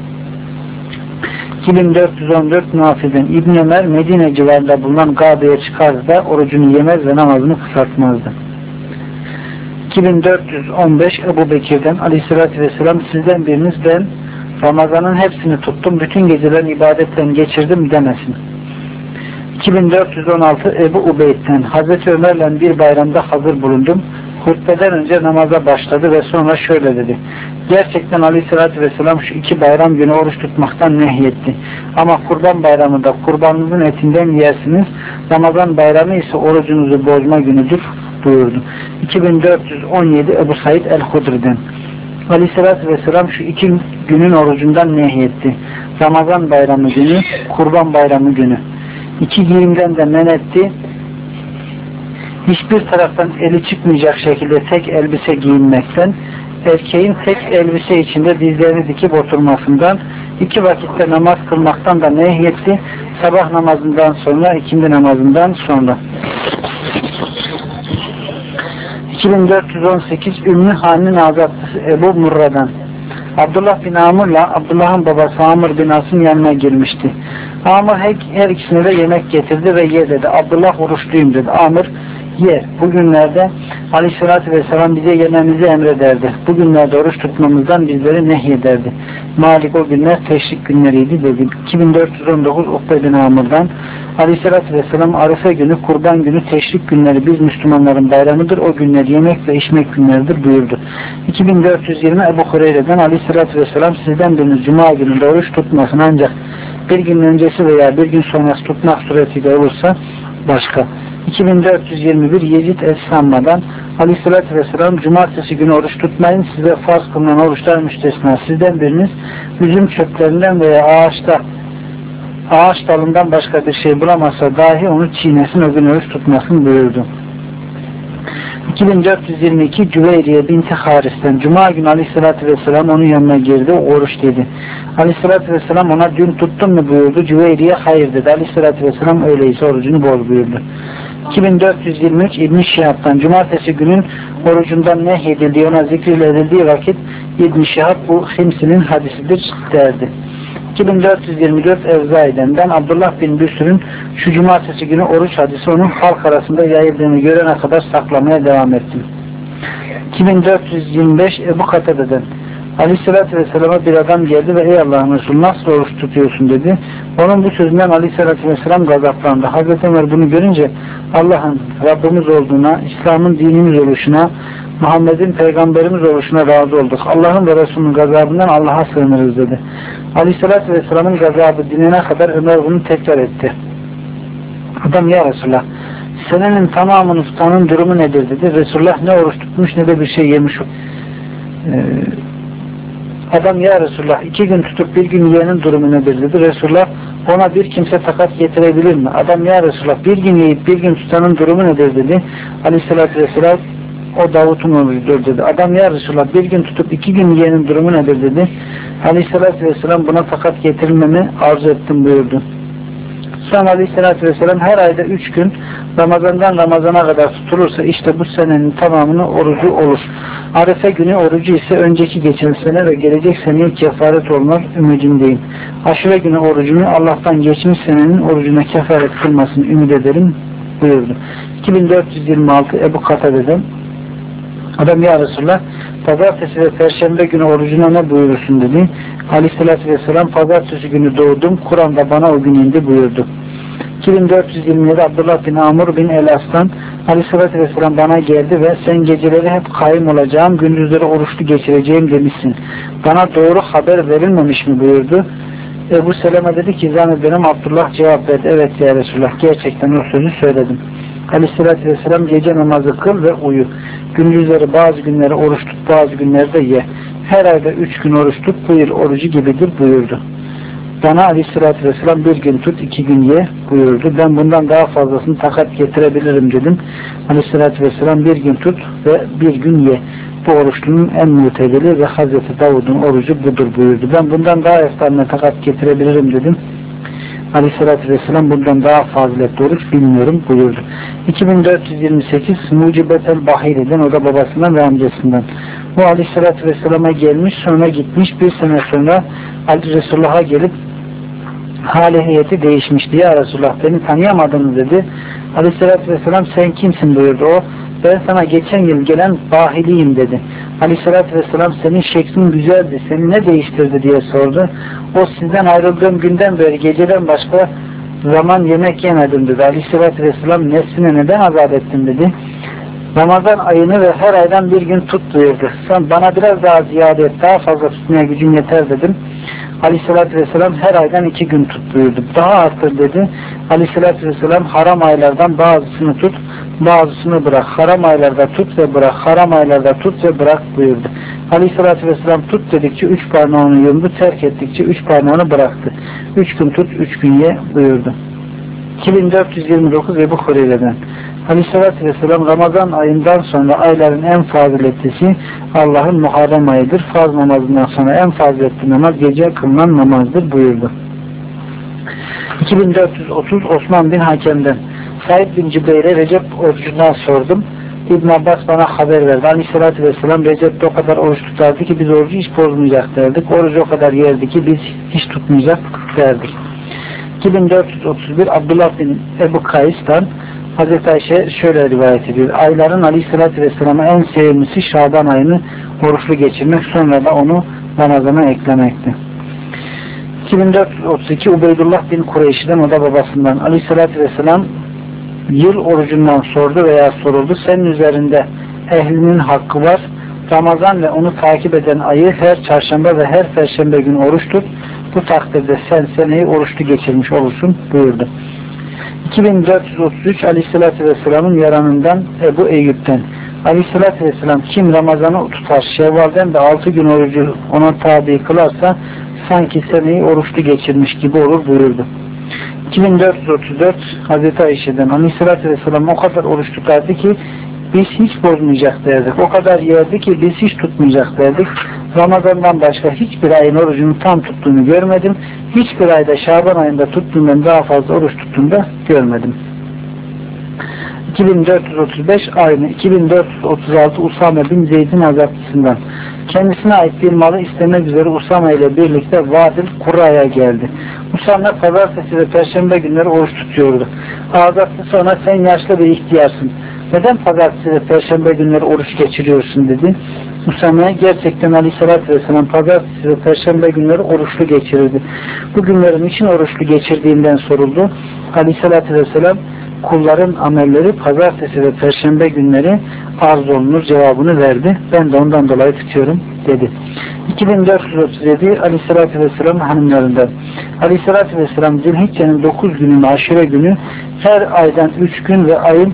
iki bin dört yüz on dört Nafi'den İbn Ömer Medine civarında bulunan Gabe'ye çıkardı da orucunu yemez ve namazını kısaltmazdı. iki bin dört yüz on beş Ebu Bekir'den Aleyhisselatü Vesselam sizden biriniz ben Ramazan'ın hepsini tuttum, bütün gecelerin ibadetten geçirdim demesin. iki bin dört yüz on altı Ebu Ubeyd'den Hazreti Ömer'le bir bayramda hazır bulundum. Hutbeden önce namaza başladı ve sonra şöyle dedi. Gerçekten Aleyhisselatü Vesselam şu iki bayram günü oruç tutmaktan nehyetti. Ama kurban bayramında kurbanınızın etinden yersiniz. Ramazan bayramı ise orucunuzu bozma günüdür buyurdu. iki bin dört yüz on yedi Ebu Said el-Hudri'den Aleyhisselatü Vesselam şu iki günün orucundan nehyetti. Ramazan bayramı günü, kurban bayramı günü. İki giyimden de men etti. Hiçbir taraftan eli çıkmayacak şekilde tek elbise giyinmekten, erkeğin tek elbise içinde dizlerini dikip oturmasından, iki vakitte namaz kılmaktan da nehyetti. Sabah namazından sonra, ikindi namazından sonra. iki bin dört yüz on sekiz Ümmü Hane'nin azatlısı Ebu Murra'dan Abdullah bin Amr'la Abdullah'ın babası Amr bin As'ın yanına girmişti. Amr her, her ikisine de yemek getirdi ve ye dedi. Abdullah oruçluyum dedi. Amr ye. Bugünlerde Aleyhisselatü Vesselam bize yememizi emrederdi. Bugünlerde oruç tutmamızdan bizleri nehyederdi. Malik o günler teşrik günleriydi dedi. iki bin dört yüz on dokuz Ukbe bin Amr'dan Aleyhisselatü Vesselam Arife günü, kurban günü, teşrik günleri biz Müslümanların bayramıdır. O günler yemek ve içmek günleridir buyurdu. iki bin dört yüz yirmi Ebu Hureyre'den Aleyhisselatü Vesselam sizden biriniz Cuma gününde oruç tutmasın ancak bir gün öncesi veya bir gün sonrası tutmak suretiyle olursa başka. iki bin dört yüz yirmi bir Yezid Es-Samma'dan Aleyhisselatü Vesselam cumartesi günü oruç tutmayın, size farz kılınan oruçlar müstesna. Sizden biriniz üzüm çöplerinden veya ağaçta ağaç dalından başka bir şey bulamazsa dahi onu çiğnesin, o gün oruç tutmasın buyurdu. iki bin dört yüz yirmi iki Cüveyriye binti Haris'ten Cuma günü Aleyhisselatü Vesselam onun yanına girdi, oruç dedi. Aleyhisselatü Vesselam ona dün tuttun mu buyurdu. Cüveyriye hayır dedi. Aleyhisselatü Vesselam öyleyse orucunu boz buyurdu. iki bin dört yüz yirmi üç İbn-i Şihab'dan Cumartesi günün orucundan nehyedildiği, ona zikredildiği vakit İbn-i Şihab bu Himsi'nin hadisidir derdi. iki bin dört yüz yirmi dört Evzai'den Abdullah bin Büsür'ün şu cumartesi günü oruç hadisi onun halk arasında yayıldığını görene kadar saklamaya devam ettim. iki bin dört yüz yirmi beş Ebu Katade'den Aleyhisselatü Vesselam'a bir adam geldi ve ey Allah'ın Resulü nasıl oruç tutuyorsun dedi. Onun bu sözünden Aleyhisselatü Vesselam gazaplandı. Hazreti Ömer bunu görünce Allah'ın Rabbimiz olduğuna, İslam'ın dinimiz oluşuna, Muhammed'in peygamberimiz oluşuna razı olduk. Allah'ın ve Resulünün gazabından Allah'a sığınırız dedi. Aleyhisselatü Vesselam'ın gazabı dinine kadar Ömer bunu tekrar etti. Adam ya Resulullah senenin tamamını tutanın durumu nedir dedi. Resulullah ne oruç tutmuş ne de bir şey yemiş. Ee, adam ya Resulullah iki gün tutup bir gün yiyenin durumu nedir dedi. Resulullah ona bir kimse takat getirebilir mi? Adam ya Resulullah bir gün yiyip bir gün tutanın durumu nedir dedi. Aleyhisselatü Vesselam o Davut'un oğludur dedi. Adam ya Resulullah bir gün tutup iki gün yiyenin durumu nedir dedi. Aleyhisselatü Vesselam buna takat getirilmemi arzu ettim buyurdu. Sonra Aleyhisselatü Vesselam her ayda üç gün Ramazan'dan Ramazan'a kadar tutulursa işte bu senenin tamamını orucu olur. Arife günü orucu ise önceki geçen sene ve gelecek seneye kefaret olmak ümidindeyim. Aşure günü orucunu Allah'tan geçmiş senenin orucuna kefaret kılmasını ümit ederim buyurdu. iki bin dört yüz yirmi altı Ebu Katade'den adam ya Resulullah pazartesi ve perşembe günü orucuna ne buyurursun dedi. Aleyhissalatü vesselam pazartesi günü doğdum. Kur'an'da bana o gün indi buyurdu. iki bin dört yüz yirmi yedi Abdullah bin Amr bin El-As'tan Aleyhissalatü vesselam bana geldi ve sen geceleri hep kaim olacağım, gündüzleri oruçlu geçireceğim demişsin. Bana doğru haber verilmemiş mi buyurdu. Ebu Seleme dedi ki zannederim Abdullah cevap verdi. Evet ya Resulullah gerçekten o sözü söyledim. Aleyhissalatü vesselam gece namazı kıl ve uyu. Gündüzleri bazı günleri oruç tut, bazı günlerde ye. Her ayda üç gün oruç tut, bu yıl orucu gibidir buyurdu. Bana Aleyhissalatü vesselam bir gün tut, iki gün ye buyurdu. Ben bundan daha fazlasını takat getirebilirim dedim. Aleyhissalatü vesselam bir gün tut ve bir gün ye. Bu oruçlunun en mutedili ve Hazreti Davud'un orucu budur buyurdu. Ben bundan daha eftaline takat getirebilirim dedim. Aleyhissalatü vesselam bundan daha faziletli oruç bilmiyorum buyurdu. iki bin dört yüz yirmi sekiz Mucibetel Bahiri'den, o da babasından ve amcasından. Bu Aleyhissalatü vesselama gelmiş, sonra gitmiş, bir sene sonra Ali Resulullah'a gelip hali heyeti değişmişti. Ya Resulullah beni tanıyamadınız dedi. Aleyhissalatü vesselam sen kimsin buyurdu. O ben sana geçen yıl gelen Bahiliyim dedi. Aleyhissalatü vesselam senin şeklin güzeldi, seni ne değiştirdi diye sordu. O sizden ayrıldığım günden beri geceden başka zaman yemek yemedim dedi. Aleyhissalatü vesselam nefsine neden azap ettin dedi. Ramazan ayını ve her aydan bir gün tut buyurdu. Sen bana biraz daha ziyade et, daha fazla tutmaya gücün yeter dedim. Aleyhissalatü vesselam her aydan iki gün tut buyurdu. Daha arttır dedi. Aleyhissalatü vesselam haram aylardan bazısını tut, bazısını bırak. Haram aylarda tut ve bırak. Haram aylarda tut ve bırak buyurdu. Aleyhissalatü vesselam tut dedikçe üç parmağını yumdu, terk ettikçe üç parmağını bıraktı. Üç gün tut, üç gün ye buyurdu. iki bin dört yüz yirmi dokuz Ebu Hureyre'den Aleyhissalatü vesselam Ramazan ayından sonra ayların en faziletlisi Allah'ın Muharrem ayıdır. Farz namazından sonra en faziletli namaz gece kılınan namazdır buyurdu. iki bin dört yüz otuz Osman bin Hakem'den Said bin Cübeyr'e Recep orucundan sordum. İbn Abbas bana haber verdi. Aleyhissalatü vesselam Recep'te o kadar oruç tutardı ki biz orucu hiç bozmayacak derdik. Orucu o kadar yerdi ki biz hiç tutmayacak derdik. iki bin dört yüz otuz bir Abdullah bin Ebu Kays'tan Hazreti Ayşe şöyle rivayet ediyor. Ayların Aleyhisselatü Vesselam'a en sevimlisi Şaban ayını oruçlu geçirmek, sonra da onu Ramazan'a eklemekti. iki bin dört yüz otuz iki Ubeydullah bin Kureyş'den, o da babasından. Aleyhisselatü Vesselam yıl orucundan sordu veya soruldu. Senin üzerinde ehlinin hakkı var. Ramazan ve onu takip eden ayı her çarşamba ve her perşembe günü oruç tut. Bu takdirde sen seneyi oruçlu geçirmiş olursun buyurdu. iki bin dört yüz otuz üç Aleyhisselatü Vesselam'ın yaranından Ebu Eyyub'den. Aleyhisselatü Vesselam kim Ramazan'ı tutar, Şevval'den de altı gün orucu ona tabi kılarsa sanki seneyi oruçlu geçirmiş gibi olur buyurdu. iki bin dört yüz otuz dört Hazreti Ayşe'den Aleyhisselatü Vesselam o kadar oruç tutardı ki biz hiç bozmayacak derdik. O kadar yerdi ki biz hiç tutmayacak derdik. Ramazan'dan başka hiçbir ayın orucunu tam tuttuğunu görmedim. Hiçbir ayda Şaban ayında tuttuğundan daha fazla oruç tuttuğunu da görmedim. iki bin dört yüz otuz beş aynı. iki bin dört yüz otuz altı Usame bin Zeyd'in azapçısından. Kendisine ait bir malı istemek üzere Usame ile birlikte Vadil Kura'ya geldi. Usame pazartesi ve perşembe günleri oruç tutuyordu. Azapçısı ona sen yaşlı bir ihtiyarsın. Neden pazartesi ve perşembe günleri oruç geçiriyorsun dedi. Usame'ye gerçekten Aleyhisselatü Vesselam pazartesi ve perşembe günleri oruçlu geçirirdi. Bu günlerin için oruçlu geçirdiğinden soruldu. Aleyhisselatü Vesselam kulların amelleri pazartesi ve perşembe günleri arz olunur cevabını verdi. Ben de ondan dolayı tutuyorum dedi. iki bin dört yüz otuz yedi Aleyhisselatü Vesselam hanımlarından. Aleyhisselatü Vesselam Zilhicce'nin dokuz gününü aşure günü her aydan üç gün ve ayın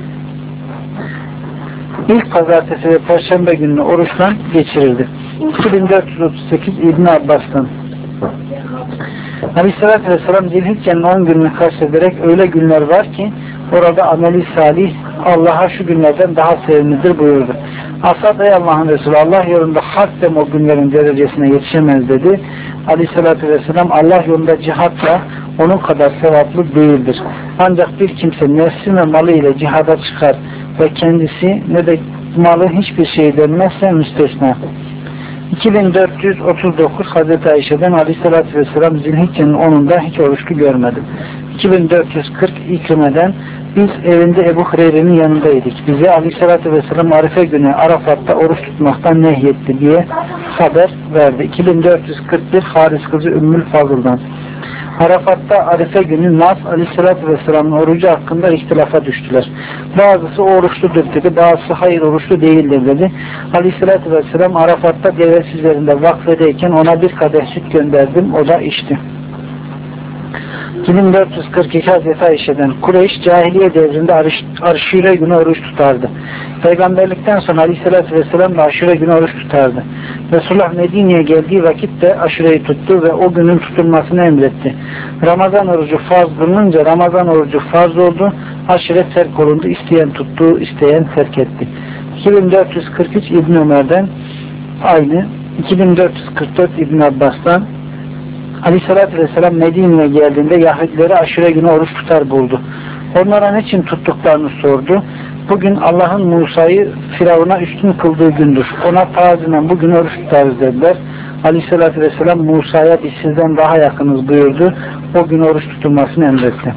İlk pazartesi ve perşembe gününü oruçtan geçirirdi. iki bin dört yüz otuz sekiz İbn Abbas'tan. Aleyhisselatü Vesselam Zilhicce'nin on gününü kastederek öyle günler var ki orada ameli salih Allah'a şu günlerden daha sevimlidir buyurdu. Asad ey Allah'ın Resulü Allah yolunda hakkım o günlerin derecesine yetişemez dedi. Aleyhisselatü Vesselam Allah yolunda cihatla onun kadar sevaplı değildir. Ancak bir kimse nefsi ve malı ile cihada çıkar ve kendisi ne de malı hiçbir şey denmezse müstesna. iki bin dört yüz otuz dokuz Hazreti Ayşe'den Aleyhisselatü Vesselam Zilhicce'nin onunda hiç oruçlu görmedim. iki bin dört yüz kırk İkrime'den biz evinde Ebu Hureyre'nin yanındaydık. Bize Aleyhisselatü Vesselam Arife günü Arafat'ta oruç tutmaktan nehyetti diye haber verdi. iki bin dört yüz kırk bir Haris kızı Ümmül Fazıl'dan. Arafat'ta Arife günü Nas Aleyhisselatü Vesselam'ın orucu hakkında ihtilafa düştüler. Bazısı oruçludur dedi, bazısı hayır oruçlu değildir dedi. Aleyhisselatü Vesselam Arafat'ta devesi üzerinde vakfedeyken ona bir kadeh süt gönderdim, o da içti. iki bin dört yüz kırk iki Hazreti Ayşe'den Kureyş cahiliye devrinde aşure günü oruç tutardı. Peygamberlikten sonra Aleyhisselatü Vesselam da aşure günü oruç tutardı. Resulullah Medine'ye geldiği vakit de aşureyi tuttu ve o günün tutulmasını emretti. Ramazan orucu farz kılınınca Ramazan orucu farz oldu. Aşure terk olundu. İsteyen tuttu, isteyen terk etti. iki bin dört yüz kırk üç İbn Ömer'den aynı. iki bin dört yüz kırk dört İbn Abbas'tan Aleyhisselatü Vesselam Medine'ye geldiğinde Yahudileri aşure günü oruç tutar buldu. Onlara ne için tuttuklarını sordu. Bugün Allah'ın Musa'yı Firavun'a üstün kıldığı gündür. Ona tazimen bugün oruç tutarız dediler. Aleyhisselatü Vesselam Musa'ya biz sizden daha yakınız buyurdu. O gün oruç tutulmasını emretti.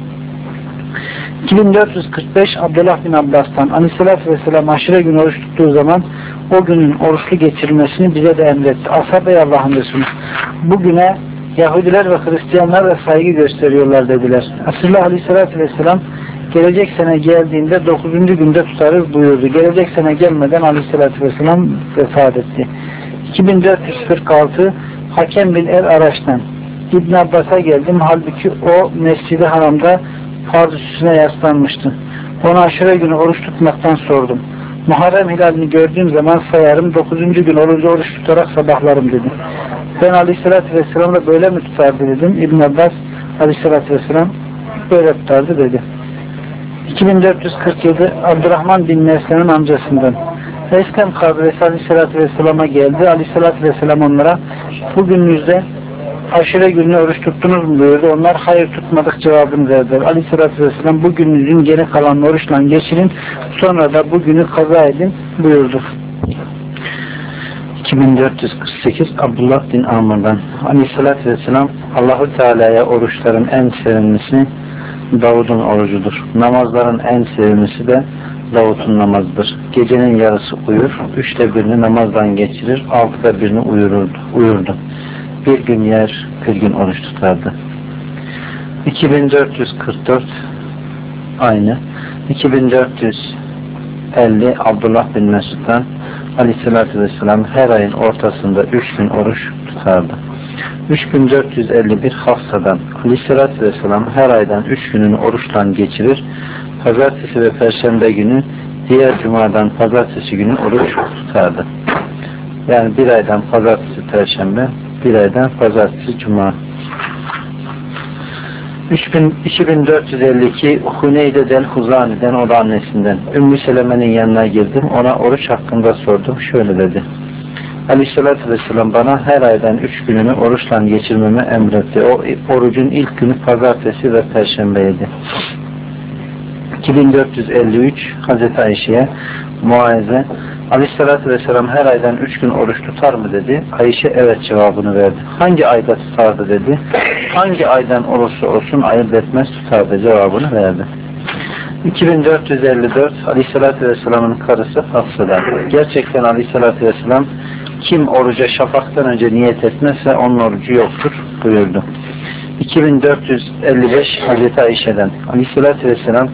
iki bin dört yüz kırk beş Abdullah bin Abbas'tan Aleyhisselatü Vesselam aşure günü oruç tuttuğu zaman o günün oruçlu geçirilmesini bize de emretti. Ashab ey Allah'ın Resulü, bugüne Yahudiler ve Hristiyanlar da saygı gösteriyorlar dediler. Resulullah Aleyhisselatü Vesselam gelecek sene geldiğinde dokuzuncu günde tutarız buyurdu. Gelecek sene gelmeden Aleyhisselatü Vesselam vefat etti. iki bin dört yüz kırk altı Hakem bin El Araç'tan İbn Abbas'a geldim. Halbuki o Mescid-i Haram'da farz üstüne yaslanmıştı. Ona aşure günü oruç tutmaktan sordum. Muharrem hilalini gördüğüm zaman sayarım, dokuzuncu gün olunca oruç tutarak sabahlarım dedi. Ben Aleyhisselatü Vesselam'la böyle mi tutardı dedim. İbn Abbas Aleyhisselatü Vesselam böyle tutardı dedi. iki bin dört yüz kırk yedi Abdurrahman bin Mesle'nin amcasından Eslem kabilesi Aleyhisselatü Vesselam'a geldi. Aleyhisselatü Vesselam onlara bugününüzde aşure günü oruç tuttunuz mu buyurdu. Onlar hayır tutmadık cevabını verdiler. Aleyhisselatü Vesselam bugününüzün geri kalan oruçla geçirin, sonra da bugünü kaza edin buyurdu. iki bin dört yüz kırk sekiz Abdullah bin Amr'dan Aleyhisselatü Vesselam Allah-u Teala'ya oruçların en sevimlisi Davud'un orucudur. Namazların en sevimlisi de Davud'un namazıdır. Gecenin yarısı uyur, üçte birini namazdan geçirir, altıda birini uyururdu. uyurdu. Bir gün yer, bir gün oruç tutardı. iki bin dört yüz kırk dört aynı. iki bin dört yüz elli Abdullah bin Mesud'dan Aleyhisselatü Vesselam her ayın ortasında üç gün oruç tutardı. üç bin dört yüz elli bir Hafsa'dan Aleyhisselatü Vesselam her aydan üç gününü oruçla geçirir. Pazartesi ve Perşembe günü diğer cumadan pazartesi günü oruç tutardı. Yani bir aydan pazartesi Perşembe, bir aydan pazartesi cuma. iki bin dört yüz elli iki Huneyde del Huzani'den, o da annesinden. Ümmü Seleme'nin yanına girdim. Ona oruç hakkında sordum. Şöyle dedi. Aleyhisselatü Vesselam bana her aydan üç gününü oruçla geçirmemi emretti. O orucun ilk günü pazartesi ve perşembeydi. iki bin dört yüz elli üç Hazreti Ayşe'ye Muaze Aleyhisselatü Vesselam her aydan üç gün oruç tutar mı dedi. Ayşe evet cevabını verdi. Hangi ayda tutardı dedi. Hangi aydan olursa olsun ayırt etmez tutardı cevabını verdi. iki bin dört yüz elli dört Aleyhisselatü Vesselam'ın karısı Hafsa'dan. Gerçekten Aleyhisselatü Vesselam kim oruca şafaktan önce niyet etmezse onun orucu yoktur buyurdu. iki bin dört yüz elli beş Hazreti Ayşe'den Aleyhisselatü Vesselam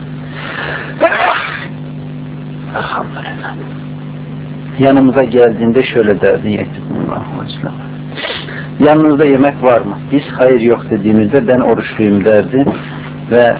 Elhamdülillah yanımıza geldiğinde şöyle derdi. Yanınızda yemek var mı? Biz hayır yok dediğimizde ben oruçluyum derdi ve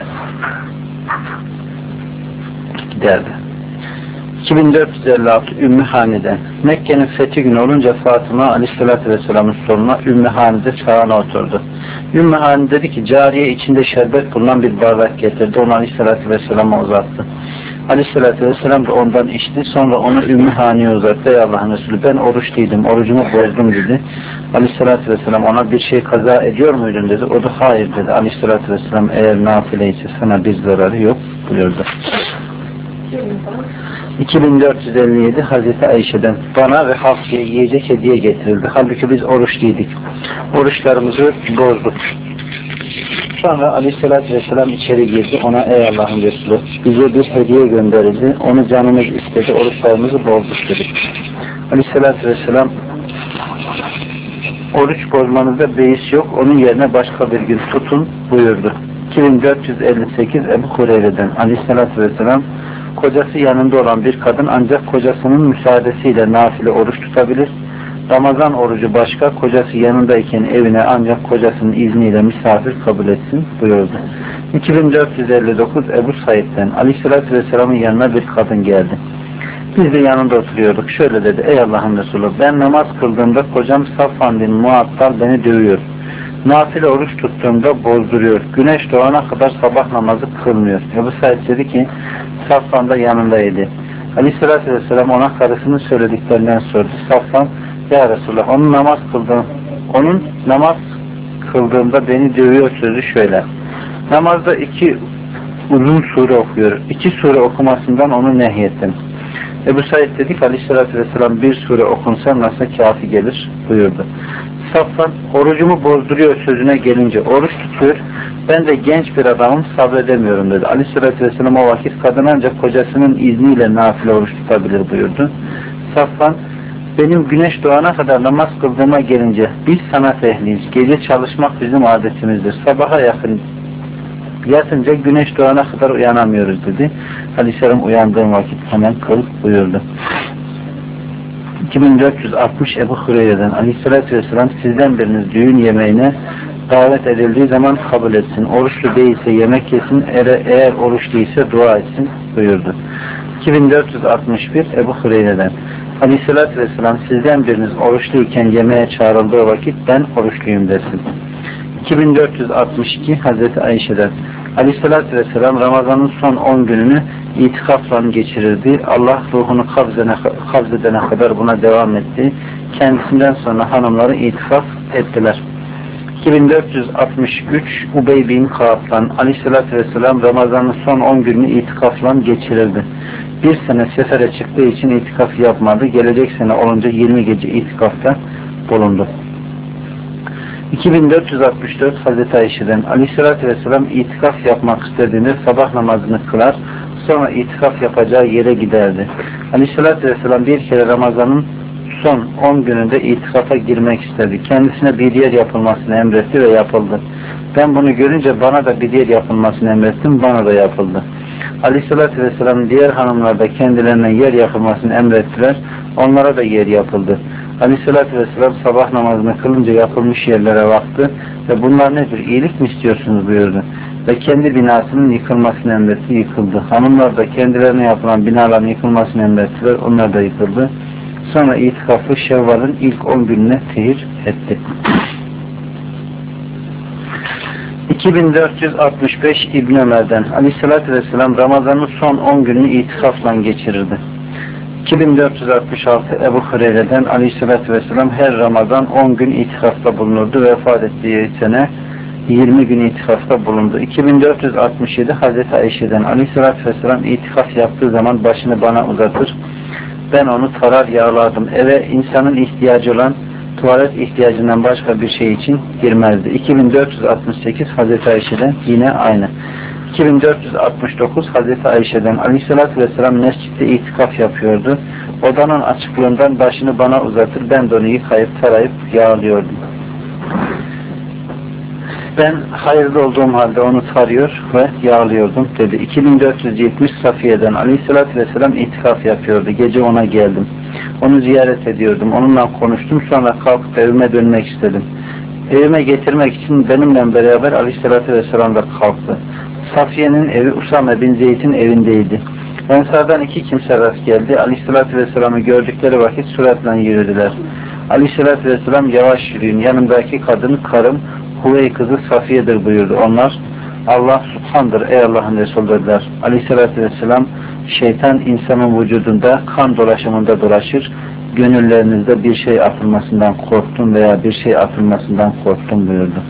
giderdi. iki bin dört yüz elli altı Ümmü Hani'den Mekke'nin fethi günü olunca Fatıma Aleyhisselatü Vesselam'ın soruna Ümmü Hani'de sağına oturdu. Ümmü Hani dedi ki cariye içinde şerbet bulunan bir bardak getirdi. Onu Aleyhisselatü Vesselam'a uzattı. Aleyhisselatü Vesselam da ondan içti. Sonra onu Ümmü Hani'ye uzattı. Ey Allah'ın Resulü ben oruçluydum. Orucumu bozdum dedi. Aleyhisselatü Vesselam ona bir şey kaza ediyor muydun dedi. O da hayır dedi. Aleyhisselatü Vesselam eğer nafile ise sana bir zararı yok buyurdu. iki bin dört yüz elli yedi Hazreti Ayşe'den bana ve Hafsa'ya yiyecek hediye getirildi. Halbuki biz oruçluydik. Oruçlarımızı bozduk. Sonra Aleyhisselatü Vesselam içeri girdi. Ona ey Allah'ın Resulü bize bir hediye gönderildi. Onu canımız istedi. Oruçlarımızı bozduk dedi. Aleyhisselatü Vesselam oruç bozmanızda beis yok. Onun yerine başka bir gün tutun buyurdu. iki bin dört yüz elli sekiz Ebu Hureyre'den Aleyhisselatü Vesselam kocası yanında olan bir kadın ancak kocasının müsaadesiyle nafile oruç tutabilir. Ramazan orucu başka, kocası yanındayken evine ancak kocasının izniyle misafir kabul etsin buyurdu. iki bin dört yüz elli dokuz Ebu Said'den Aleyhisselatü Vesselam'ın yanına bir kadın geldi. Biz de yanında oturuyorduk. Şöyle dedi, ey Allah'ın Resulü ben namaz kıldığımda kocam Safvan bin Muattal beni dövüyor. Nafile oruç tuttuğumda bozduruyor. Güneş doğana kadar sabah namazı kılmıyor. Ebu Said dedi ki Safvan da yanındaydı. Aleyhisselatü Vesselam ona karısının söylediklerinden sordu. Safvan, ya Resulullah onun namaz kıldığım, onun namaz kıldığımda beni dövüyor sözü şöyle. Namazda iki uzun sure okuyor. İki sure okumasından onu nehyettim. Ebu Said dedi ki Aleyhisselatü Vesselam bir sure okunsa nasıl kafi gelir buyurdu. Safvan orucumu bozduruyor sözüne gelince oruç tutuyor. Ben de genç bir adamım sabredemiyorum dedi. Aleyhisselatü Vesselam o vakit kadın ancak kocasının izniyle nafile oruç tutabilir buyurdu. Safvan benim güneş doğana kadar namaz kıldığıma gelince biz sanat ehliyiz. Gece çalışmak bizim adetimizdir. Sabaha yakın yatınca güneş doğana kadar uyanamıyoruz dedi. Aleyhisselam uyandığım vakit hemen kıl buyurdu. iki bin dört yüz altmış Ebu Hureyre'den Aleyhisselatü Vesselam sizden biriniz düğün yemeğine davet edildiği zaman kabul etsin. Oruçlu değilse yemek yesin. Eğer, eğer oruç değilse dua etsin buyurdu. iki bin dört yüz altmış bir Ebu Hureyre'den Aleyhisselatü Vesselam sizden biriniz oruçluyken yemeğe çağrıldığı vakit ben oruçluyum desin. iki bin dört yüz altmış iki Hazreti Ayşe'den Aleyhisselatü Vesselam Ramazan'ın son on gününü itikafla geçirirdi. Allah ruhunu kabzedene, kabzedene kadar buna devam etti. Kendisinden sonra hanımları itikaf ettiler. iki bin dört yüz altmış üç Ubey bin Ka'b'dan Aleyhisselatü Vesselam Ramazan'ın son on gününü itikafla geçirirdi. Bir sene sefere çıktığı için itikaf yapmadı. Gelecek sene olunca yirmi gece itikafta bulundu. iki bin dört yüz altmış dört Hazreti Ayşe'den Aleyhisselatü Vesselam itikaf yapmak istediğinde sabah namazını kılar, sonra itikaf yapacağı yere giderdi. Aleyhisselatü Vesselam bir kere Ramazan'ın son on gününde itikafa girmek istedi. Kendisine bir yer yapılmasını emretti ve yapıldı. Ben bunu görünce bana da bir yer yapılmasını emrettim, bana da yapıldı. Aleyhisselatü Vesselam diğer hanımlar da kendilerine yer yapılmasını emrettiler, onlara da yer yapıldı. Aleyhisselatü Vesselam sabah namazını kılınca yapılmış yerlere baktı ve bunlar nedir, iyilik mi istiyorsunuz buyurdu. Ve kendi binasının yıkılmasını emretti, yıkıldı. Hanımlar da kendilerine yapılan binaların yıkılmasını emrettiler, onlar da yıkıldı. Sonra itikafı Şevval'ın ilk on gününe tehir etti. iki bin dört yüz altmış beş İbn Ömer'den Aleyhisselatü Vesselam Ramazan'ın son on gününü itikafla geçirirdi. iki bin dört yüz altmış altı Ebu Hureyre'den Aleyhisselatü Vesselam her Ramazan on gün itikafta bulunurdu. Vefat ettiği sene yirmi gün itikafta bulundu. iki bin dört yüz altmış yedi Hazreti Ayşe'den Aleyhisselatü Vesselam itikaf yaptığı zaman başını bana uzatır. Ben onu tarar yağlardım. Eve insanın ihtiyacı olan tuvalet ihtiyacından başka bir şey için girmezdi. iki bin dört yüz altmış sekiz Hazreti Ayşe'den yine aynı. iki bin dört yüz altmış dokuz Hazreti Ayşe'den Aleyhisselatü Vesselam mescitte itikaf yapıyordu. Odanın açıklığından başını bana uzatır. Ben de onu yıkayıp tarayıp yağlıyordum. Ben hayırlı olduğum halde onu tarıyor ve yağlıyordum dedi. iki bin dört yüz yetmiş Safiye'den Aleyhisselatü Vesselam itikaf yapıyordu. Gece ona geldim. Onu ziyaret ediyordum. Onunla konuştum. Sonra kalkıp evime dönmek istedim. Evime getirmek için benimle beraber Aleyhisselatü Vesselam da kalktı. Safiye'nin evi Usame bin Zeyd'in evindeydi. Ensardan iki kimse rast geldi. Aleyhisselatü Vesselam'ı gördükleri vakit süratle yürüdüler. Aleyhisselatü Vesselam yavaş yürüyün. Yanımdaki kadın karım Huvey kızı Safiye'dir buyurdu. Onlar Allah subhandır ey Allah'ın Resulü dediler. Aleyhisselatü Vesselam şeytan insanın vücudunda kan dolaşımında dolaşır. Gönüllerinizde bir şey atılmasından korktum veya bir şey atılmasından korktum buyurdu.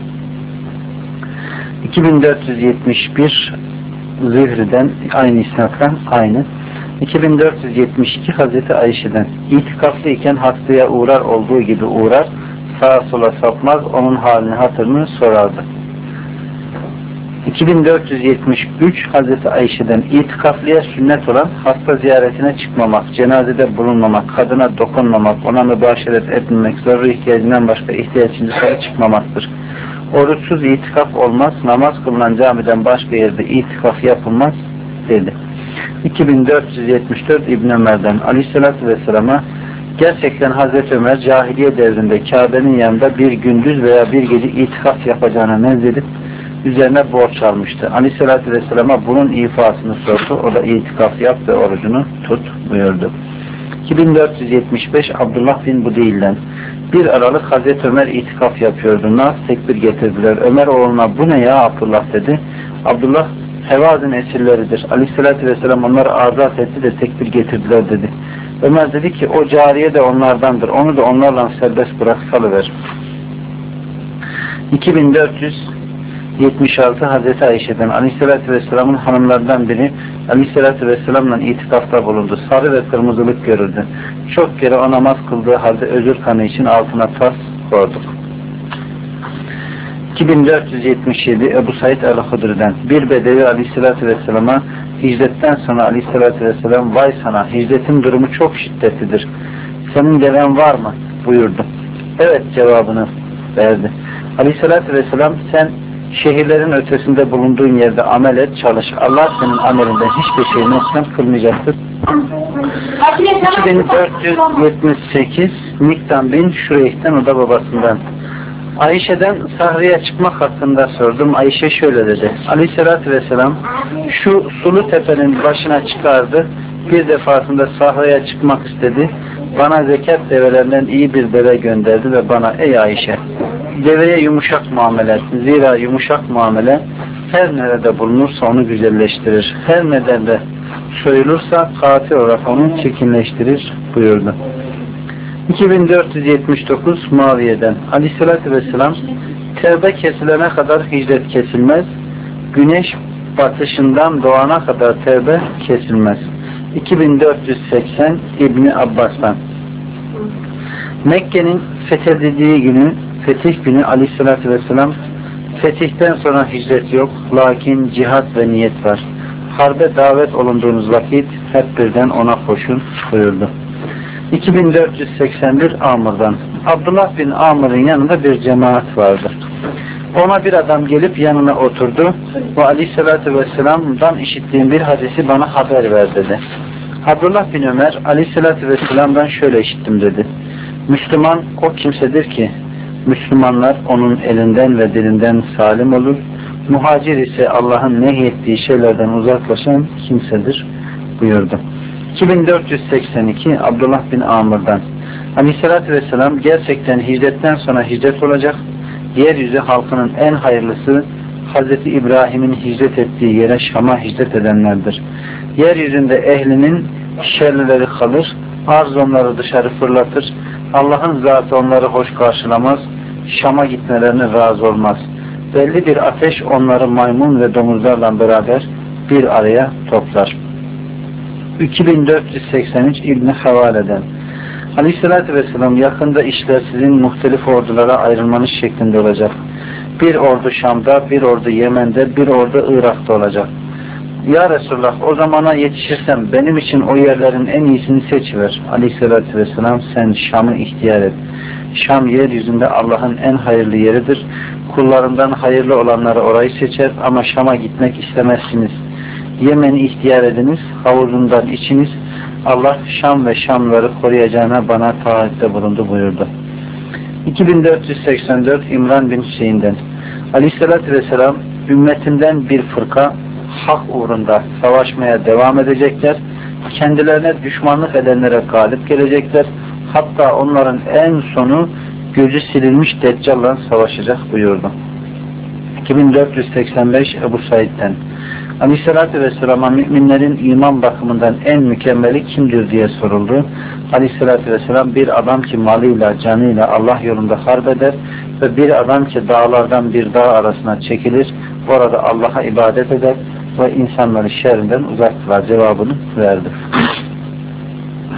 iki bin dört yüz yetmiş bir Zühri'den aynı isnattan aynı. iki bin dört yüz yetmiş iki Hazreti Ayşe'den itikaflı iken hastaya uğrar olduğu gibi uğrar, sağa sola sapmaz, onun halini hatırını sorardı. iki bin dört yüz yetmiş üç Hazreti Ayşe'den itikaflıya sünnet olan hasta ziyaretine çıkmamak, cenazede bulunmamak, kadına dokunmamak, ona mübaşeret etmemek, zaruri ihtiyacından başka ihtiyaç için dışarı çıkmamaktır. Oruçsuz itikaf olmaz, namaz kılınan camiden başka yerde itikaf yapılmaz dedi. iki bin dört yüz yetmiş dört İbn Ömer'den Aleyhisselatü Vesselam'a gerçekten Hazreti Ömer cahiliye devrinde Kabe'nin yanında bir gündüz veya bir gece itikaf yapacağına nezledip üzerine borç almıştı. Aleyhisselatü Vesselam'a bunun ifasını sordu. O da itikaf yap ve orucunu tut buyurdu. iki bin dört yüz yetmiş beş Abdullah bin Budeyil'den bir Aralık Hazreti Ömer itikaf yapıyordu. Nas tekbir getirdiler. Ömer oğluna bu ne ya Abdullah dedi. Abdullah Hevazin esirleridir. Aleyhisselatü Vesselam onları azat etti de tekbir getirdiler dedi. Ömer dedi ki o cariye de onlardandır. Onu da onlarla serbest bırak salıver. iki bin dört yüz yetmiş altı Hazreti Ayşe'den Aleyhisselatü Vesselam'ın hanımlardan biri Aleyhisselatü Vesselam'la itikafta bulundu. Sarı ve kırmızılık görüldü. Çok kere o namaz kıldığı halde özür kanı için altına tas koyduk. iki bin dört yüz yetmiş yedi Ebu Said el-Hudri'den bir bedevi Aleyhisselatü Vesselam'a hicretten sonra Aleyhisselatü Vesselam vay sana hicretin durumu çok şiddetlidir. Senin deven var mı? Buyurdu. Evet cevabını verdi. Aleyhisselatü Vesselam sen şehirlerin ötesinde bulunduğun yerde amel et, çalış. Allah senin amelinden hiçbir şeyi noksan kılmayacaktır. iki bin dört yüz yetmiş sekiz Miktan bin Şureyh'ten, o da babasından. Ayşe'den sahraya çıkmak hakkında sordum. Ayşe şöyle dedi. Aleyhisselatü Vesselam şu sulu tepenin başına çıkardı. Bir defasında sahraya çıkmak istedi. Bana zekat develerinden iyi bir deve gönderdi ve bana ey Ayşe deveye yumuşak muamele et. Zira yumuşak muamele her nerede bulunursa onu güzelleştirir. Her nedende soyulursa katil olarak onu çirkinleştirir buyurdu. iki bin dört yüz yetmiş dokuz Muaviye'den Aleyhisselatü Vesselam tevbe kesilene kadar hicret kesilmez. Güneş batışından doğana kadar tevbe kesilmez. iki bin dört yüz seksen İbni Abbas'tan Mekke'nin fethedildiği günü fetih günü Aleyhisselatü Vesselam fetihten sonra hicret yok lakin cihat ve niyet var. Harbe davet olunduğunuz vakit hep birden ona koşun buyurdu. iki bin dört yüz seksen bir Amr'dan Abdullah bin Amr'ın yanında bir cemaat vardı. Ona bir adam gelip yanına oturdu ve Aleyhisselatü Vesselam'dan işittiğim bir hadisi bana haber ver dedi. Abdullah bin Ömer Aleyhisselatü Vesselam'dan şöyle işittim dedi. Müslüman o kimsedir ki Müslümanlar onun elinden ve dilinden salim olur. Muhacir ise Allah'ın nehyettiği şeylerden uzaklaşan kimsedir buyurdu. iki bin dört yüz seksen iki Abdullah bin Amr'dan Aleyhisselatü Vesselam gerçekten hicretten sonra hicret olacak. Yeryüzü halkının en hayırlısı Hazreti İbrahim'in hicret ettiği yere Şam'a hicret edenlerdir. Yeryüzünde ehlinin şerlileri kalır, arz onları dışarı fırlatır. Allah'ın zatı onları hoş karşılamaz, Şam'a gitmelerine razı olmaz. Belli bir ateş onları maymun ve domuzlarla beraber bir araya toplar. iki bin dört yüz seksen üç İbn-i Havale'den Aleyhisselatü Vesselam yakında işler sizin muhtelif ordulara ayrılmanız şeklinde olacak. Bir ordu Şam'da, bir ordu Yemen'de, bir ordu Irak'ta olacak. Ya Resulullah o zamana yetişirsem benim için o yerlerin en iyisini seçiver. Aleyhisselatü Vesselam sen Şam'ı ihtiyar et. Şam yeryüzünde Allah'ın en hayırlı yeridir. Kullarından hayırlı olanları orayı seçer ama Şam'a gitmek istemezsiniz. Yemen'i ihtiyar ediniz, havuzundan içiniz. Allah Şam ve Şamları koruyacağına bana taahhütte bulundu buyurdu. iki bin dört yüz seksen dört İmran bin Hüseyin'den Aleyhisselatü Vesselam ümmetinden bir fırka hak uğrunda savaşmaya devam edecekler. Kendilerine düşmanlık edenlere galip gelecekler. Hatta onların en sonu gözü silinmiş Deccal'la savaşacak buyurdu. iki bin dört yüz seksen beş Ebu Said'den Aleyhisselatü Vesselam'a müminlerin iman bakımından en mükemmeli kimdir diye soruldu. Aleyhisselatü Vesselam bir adam ki malıyla canıyla Allah yolunda harp eder ve bir adam ki dağlardan bir dağ arasına çekilir, orada Allah'a ibadet eder ve insanları şerrinden uzak tutar cevabını verdi.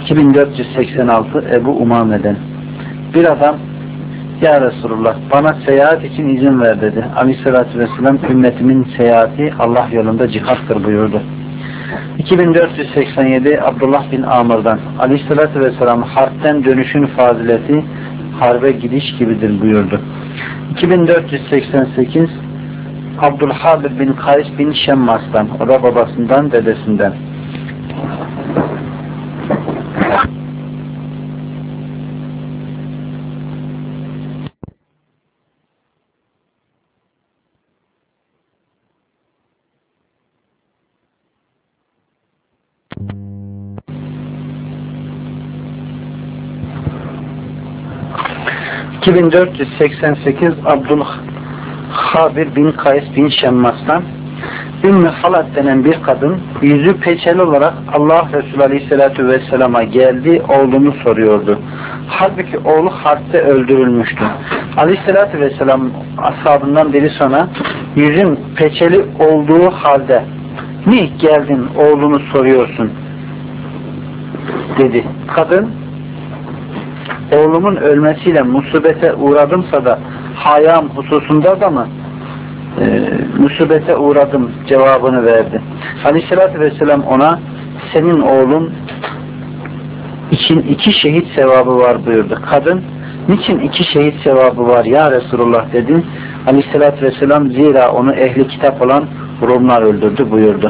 iki bin dört yüz seksen altı Ebu Umame'den. Bir adam, ya Resulullah bana seyahat için izin ver dedi. Aleyhissalatü vesselam, ümmetimin seyahati Allah yolunda cihattır buyurdu. iki bin dört yüz seksen yedi Abdullah bin Amr'dan. Aleyhissalatü vesselam, harpten dönüşün fazileti harbe gidiş gibidir buyurdu. iki bin dört yüz seksen sekiz Abdülhabir bin Kays bin Şemmas'tan, o da babasından, dedesinden. iki bin dört yüz seksen sekiz Abdülhabir bin Kays bin Şemmas'tan, Ümmü Halat denen bir kadın yüzü peçeli olarak Allah Resulü Aleyhisselatü Vesselam'a geldi, oğlunu soruyordu. Halbuki oğlu harpte öldürülmüştü. Aleyhisselatü Vesselam ashabından biri sonra, yüzün peçeli olduğu halde niye geldin oğlunu soruyorsun dedi. Kadın, oğlumun ölmesiyle musibete uğradımsa da hayam hususunda da mı e, musibete uğradım cevabını verdi. Aleyhissalatü vesselam ona, senin oğlun için iki şehit sevabı var buyurdu. Kadın, niçin iki şehit sevabı var ya Resulullah dedi. Aleyhissalatü vesselam, zira onu ehli kitap olan Rumlar öldürdü buyurdu.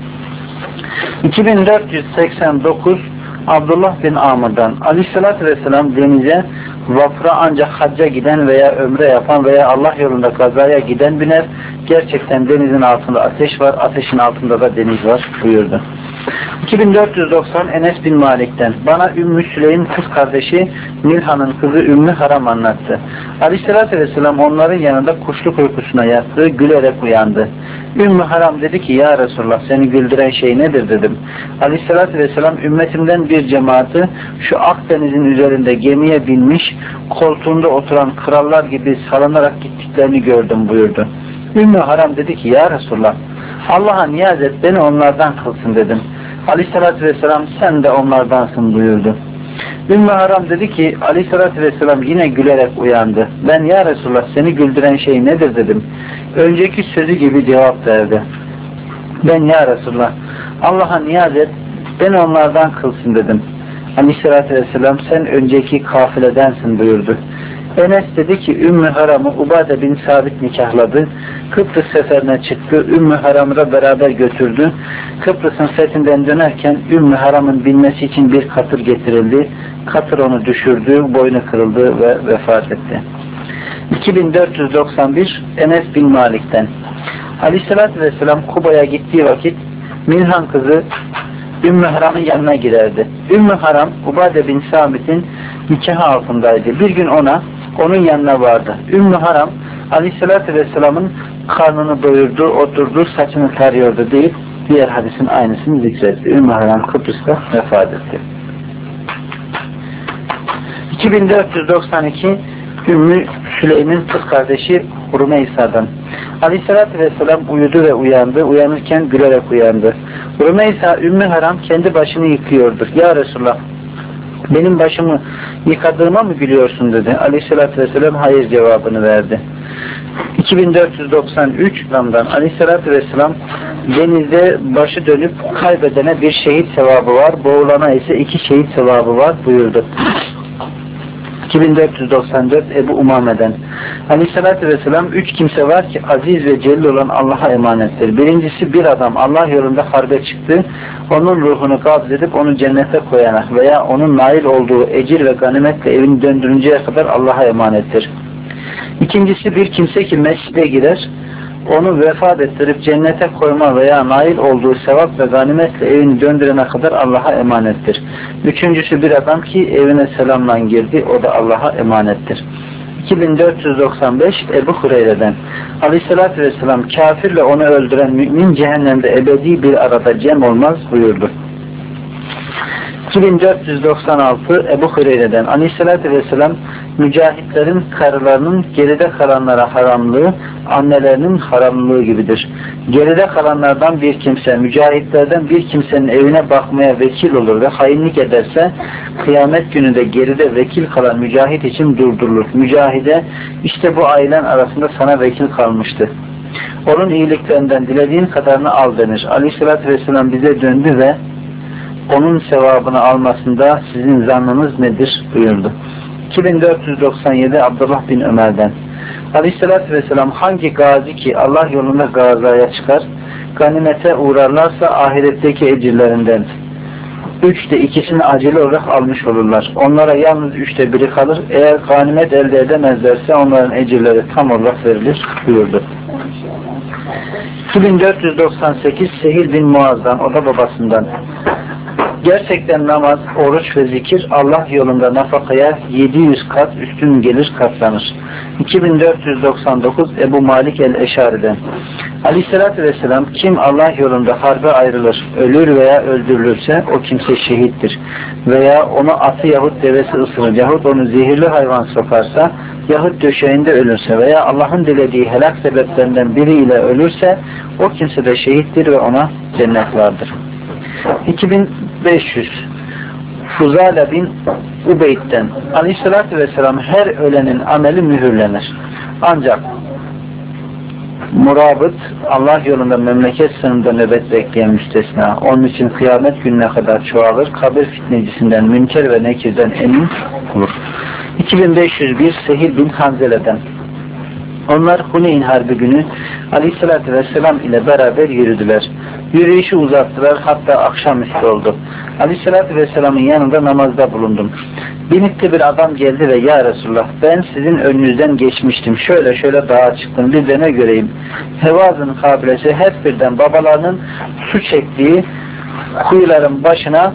iki bin dört yüz seksen dokuz Abdullah bin Amr'dan. Aleyhissalatü vesselam, denize, vapura ancak hacca giden veya ömre yapan veya Allah yolunda kazaya giden biner. Gerçekten denizin altında ateş var, ateşin altında da deniz var buyurdu. iki bin dört yüz doksan Enes bin Malik'ten. Bana Ümmü Süleym kız kardeşi Milhan'ın kızı Ümmü Haram anlattı. Aleyhissalatü vesselam onların yanında kuşluk uykusuna yattı, gülerek uyandı. Ümmü Haram dedi ki, ya Resulullah seni güldüren şey nedir dedim. Aleyhissalatü vesselam, ümmetimden bir cemaati şu Akdeniz'in üzerinde gemiye binmiş, koltuğunda oturan krallar gibi salınarak gittiklerini gördüm buyurdu. Ümmü Haram dedi ki, ya Resulullah Allah'a niyaz et, beni onlardan kılsın dedim. Aleyhissalatü vesselam, sen de onlardansın buyurdu. Ümmü Haram dedi ki, Aleyhissalatü vesselam yine gülerek uyandı. Ben, ya Resulullah seni güldüren şey nedir dedim. Önceki sözü gibi cevap verdi. Ben, ya Resulullah Allah'a niyaz et, beni onlardan kılsın dedim. Aleyhissalatü vesselam, sen önceki kafiledensin buyurdu. Enes dedi ki, Ümmü Haram'ı Ubade bin Sabit nikahladı. Kıbrıs seferine çıktı. Ümmü Haram'ı da beraber götürdü. Kıbrıs'ın fethinden dönerken Ümmü Haram'ın binmesi için bir katır getirildi. Katır onu düşürdü, boynu kırıldı ve vefat etti. iki bin dört yüz doksan bir Enes bin Malik'ten. Aleyhissalatü vesselam Kuba'ya gittiği vakit Milhan kızı Ümmü Haram'ın yanına girerdi. Ümmü Haram Ubade bin Sabit'in nikahı altındaydı. Bir gün ona onun yanına vardı. Ümmü Haram Aleyhissalatü vesselamın karnını doyurdu, oturdu, saçını tarıyordu deyip diğer hadisin aynısını zikretti. Ümmü Haram Kıbrıs'ta vefat etti. iki bin dört yüz doksan iki Ümmü Süleym'in kız kardeşi Rümeysa'dan. Aleyhissalatü vesselam uyudu ve uyandı. Uyanırken gülerek uyandı. Rümeysa, Ümmü Haram kendi başını yıkıyordu. Ya Resulullah benim başımı yıkadığıma mı gülüyorsun dedi. Aleyhissalatü vesselam hayır cevabını verdi. iki bin dört yüz doksan üç Ram'dan Aleyhissalatü vesselam, denizde başı dönüp kaybedene bir şehit sevabı var, boğulana ise iki şehit sevabı var buyurdu. iki bin dört yüz doksan dört Ebu Umame'den. Aleyhissalatü vesselam, üç kimse var ki aziz ve celil olan Allah'a emanettir. Birincisi, bir adam Allah yolunda harbe çıktı, onun ruhunu kabz edip onu cennete koyana veya onun nail olduğu ecir ve ganimetle evini döndürünceye kadar Allah'a emanettir. İkincisi, bir kimse ki mescide girer, onu vefat ettirip cennete koyma veya nail olduğu sevap ve ganimetle evini döndürene kadar Allah'a emanettir. Üçüncüsü, bir adam ki evine selamla girdi, o da Allah'a emanettir. iki bin dört yüz doksan beş Ebu Hureyre'den. Aleyhissalatü vesselam, kafirle onu öldüren mümin cehennemde ebedi bir arada cem olmaz buyurdu. iki bin dört yüz doksan altı Ebu Hureyre'den. Aleyhissalatü vesselam, mücahitlerin karılarının geride kalanlara haramlığı, annelerinin haramlığı gibidir. Geride kalanlardan bir kimse, mücahitlerden bir kimsenin evine bakmaya vekil olur ve hainlik ederse, kıyamet gününde geride vekil kalan mücahit için durdurulur. Mücahide, işte bu ailen arasında sana vekil kalmıştı. Onun iyiliklerinden dilediğin kadarını al denir. Aleyhissalatü vesselam bize döndü ve onun sevabını almasında sizin zannınız nedir buyurdu. iki bin dört yüz doksan yedi Abdullah bin Ömer'den. Aleyhissalatü vesselam hangi gazi ki Allah yolunda gazaya çıkar, ganimete uğrarlarsa ahiretteki ecirlerinden üçte ikisini acele olarak almış olurlar. Onlara yalnız üçte biri kalır. Eğer ganimet elde edemezlerse onların ecirleri tam olarak verilir buyurdu. iki bin dört yüz doksan sekiz Sehil bin Muaz'dan, o da babasından. Gerçekten namaz, oruç ve zikir Allah yolunda nafakaya yedi yüz kat üstün gelir katlanır. iki bin dört yüz doksan dokuz Ebu Malik el-Eşari'den. Aleyhissalatü vesselam kim Allah yolunda harbe ayrılır, ölür veya öldürülürse o kimse şehittir. Veya onu atı yahut devesi ısırır yahut onu zehirli hayvan sokarsa yahut döşeğinde ölürse veya Allah'ın dilediği helak sebeplerinden biriyle ölürse o kimse de şehittir ve ona cennet vardır. iki bin beş yüz Fuzale bin Ubeyd'den. Aleyhissalatü vesselam her ölenin ameli mühürlenir. Ancak murabıt, Allah yolunda memleket sınırında nöbet bekleyen müstesna. Onun için kıyamet gününe kadar çoğalır. Kabir fitnecisinden, münker ve nekirden emin olur. iki bin beş yüz bir Sehil bin Hanzele'den. Onlar Huneyn Harbi günü Aleyhisselatü Vesselam ile beraber yürüdüler. Yürüyüşü uzattılar, hatta akşamüstü oldu. Aleyhisselatü Vesselam'ın yanında namazda bulundum. Binitli bir adam geldi ve ya Resulullah ben sizin önünüzden geçmiştim. Şöyle şöyle dağa çıktım. Bir de ne göreyim? Hevaz'ın kabilesi hep birden babalarının su çektiği kuyuların başına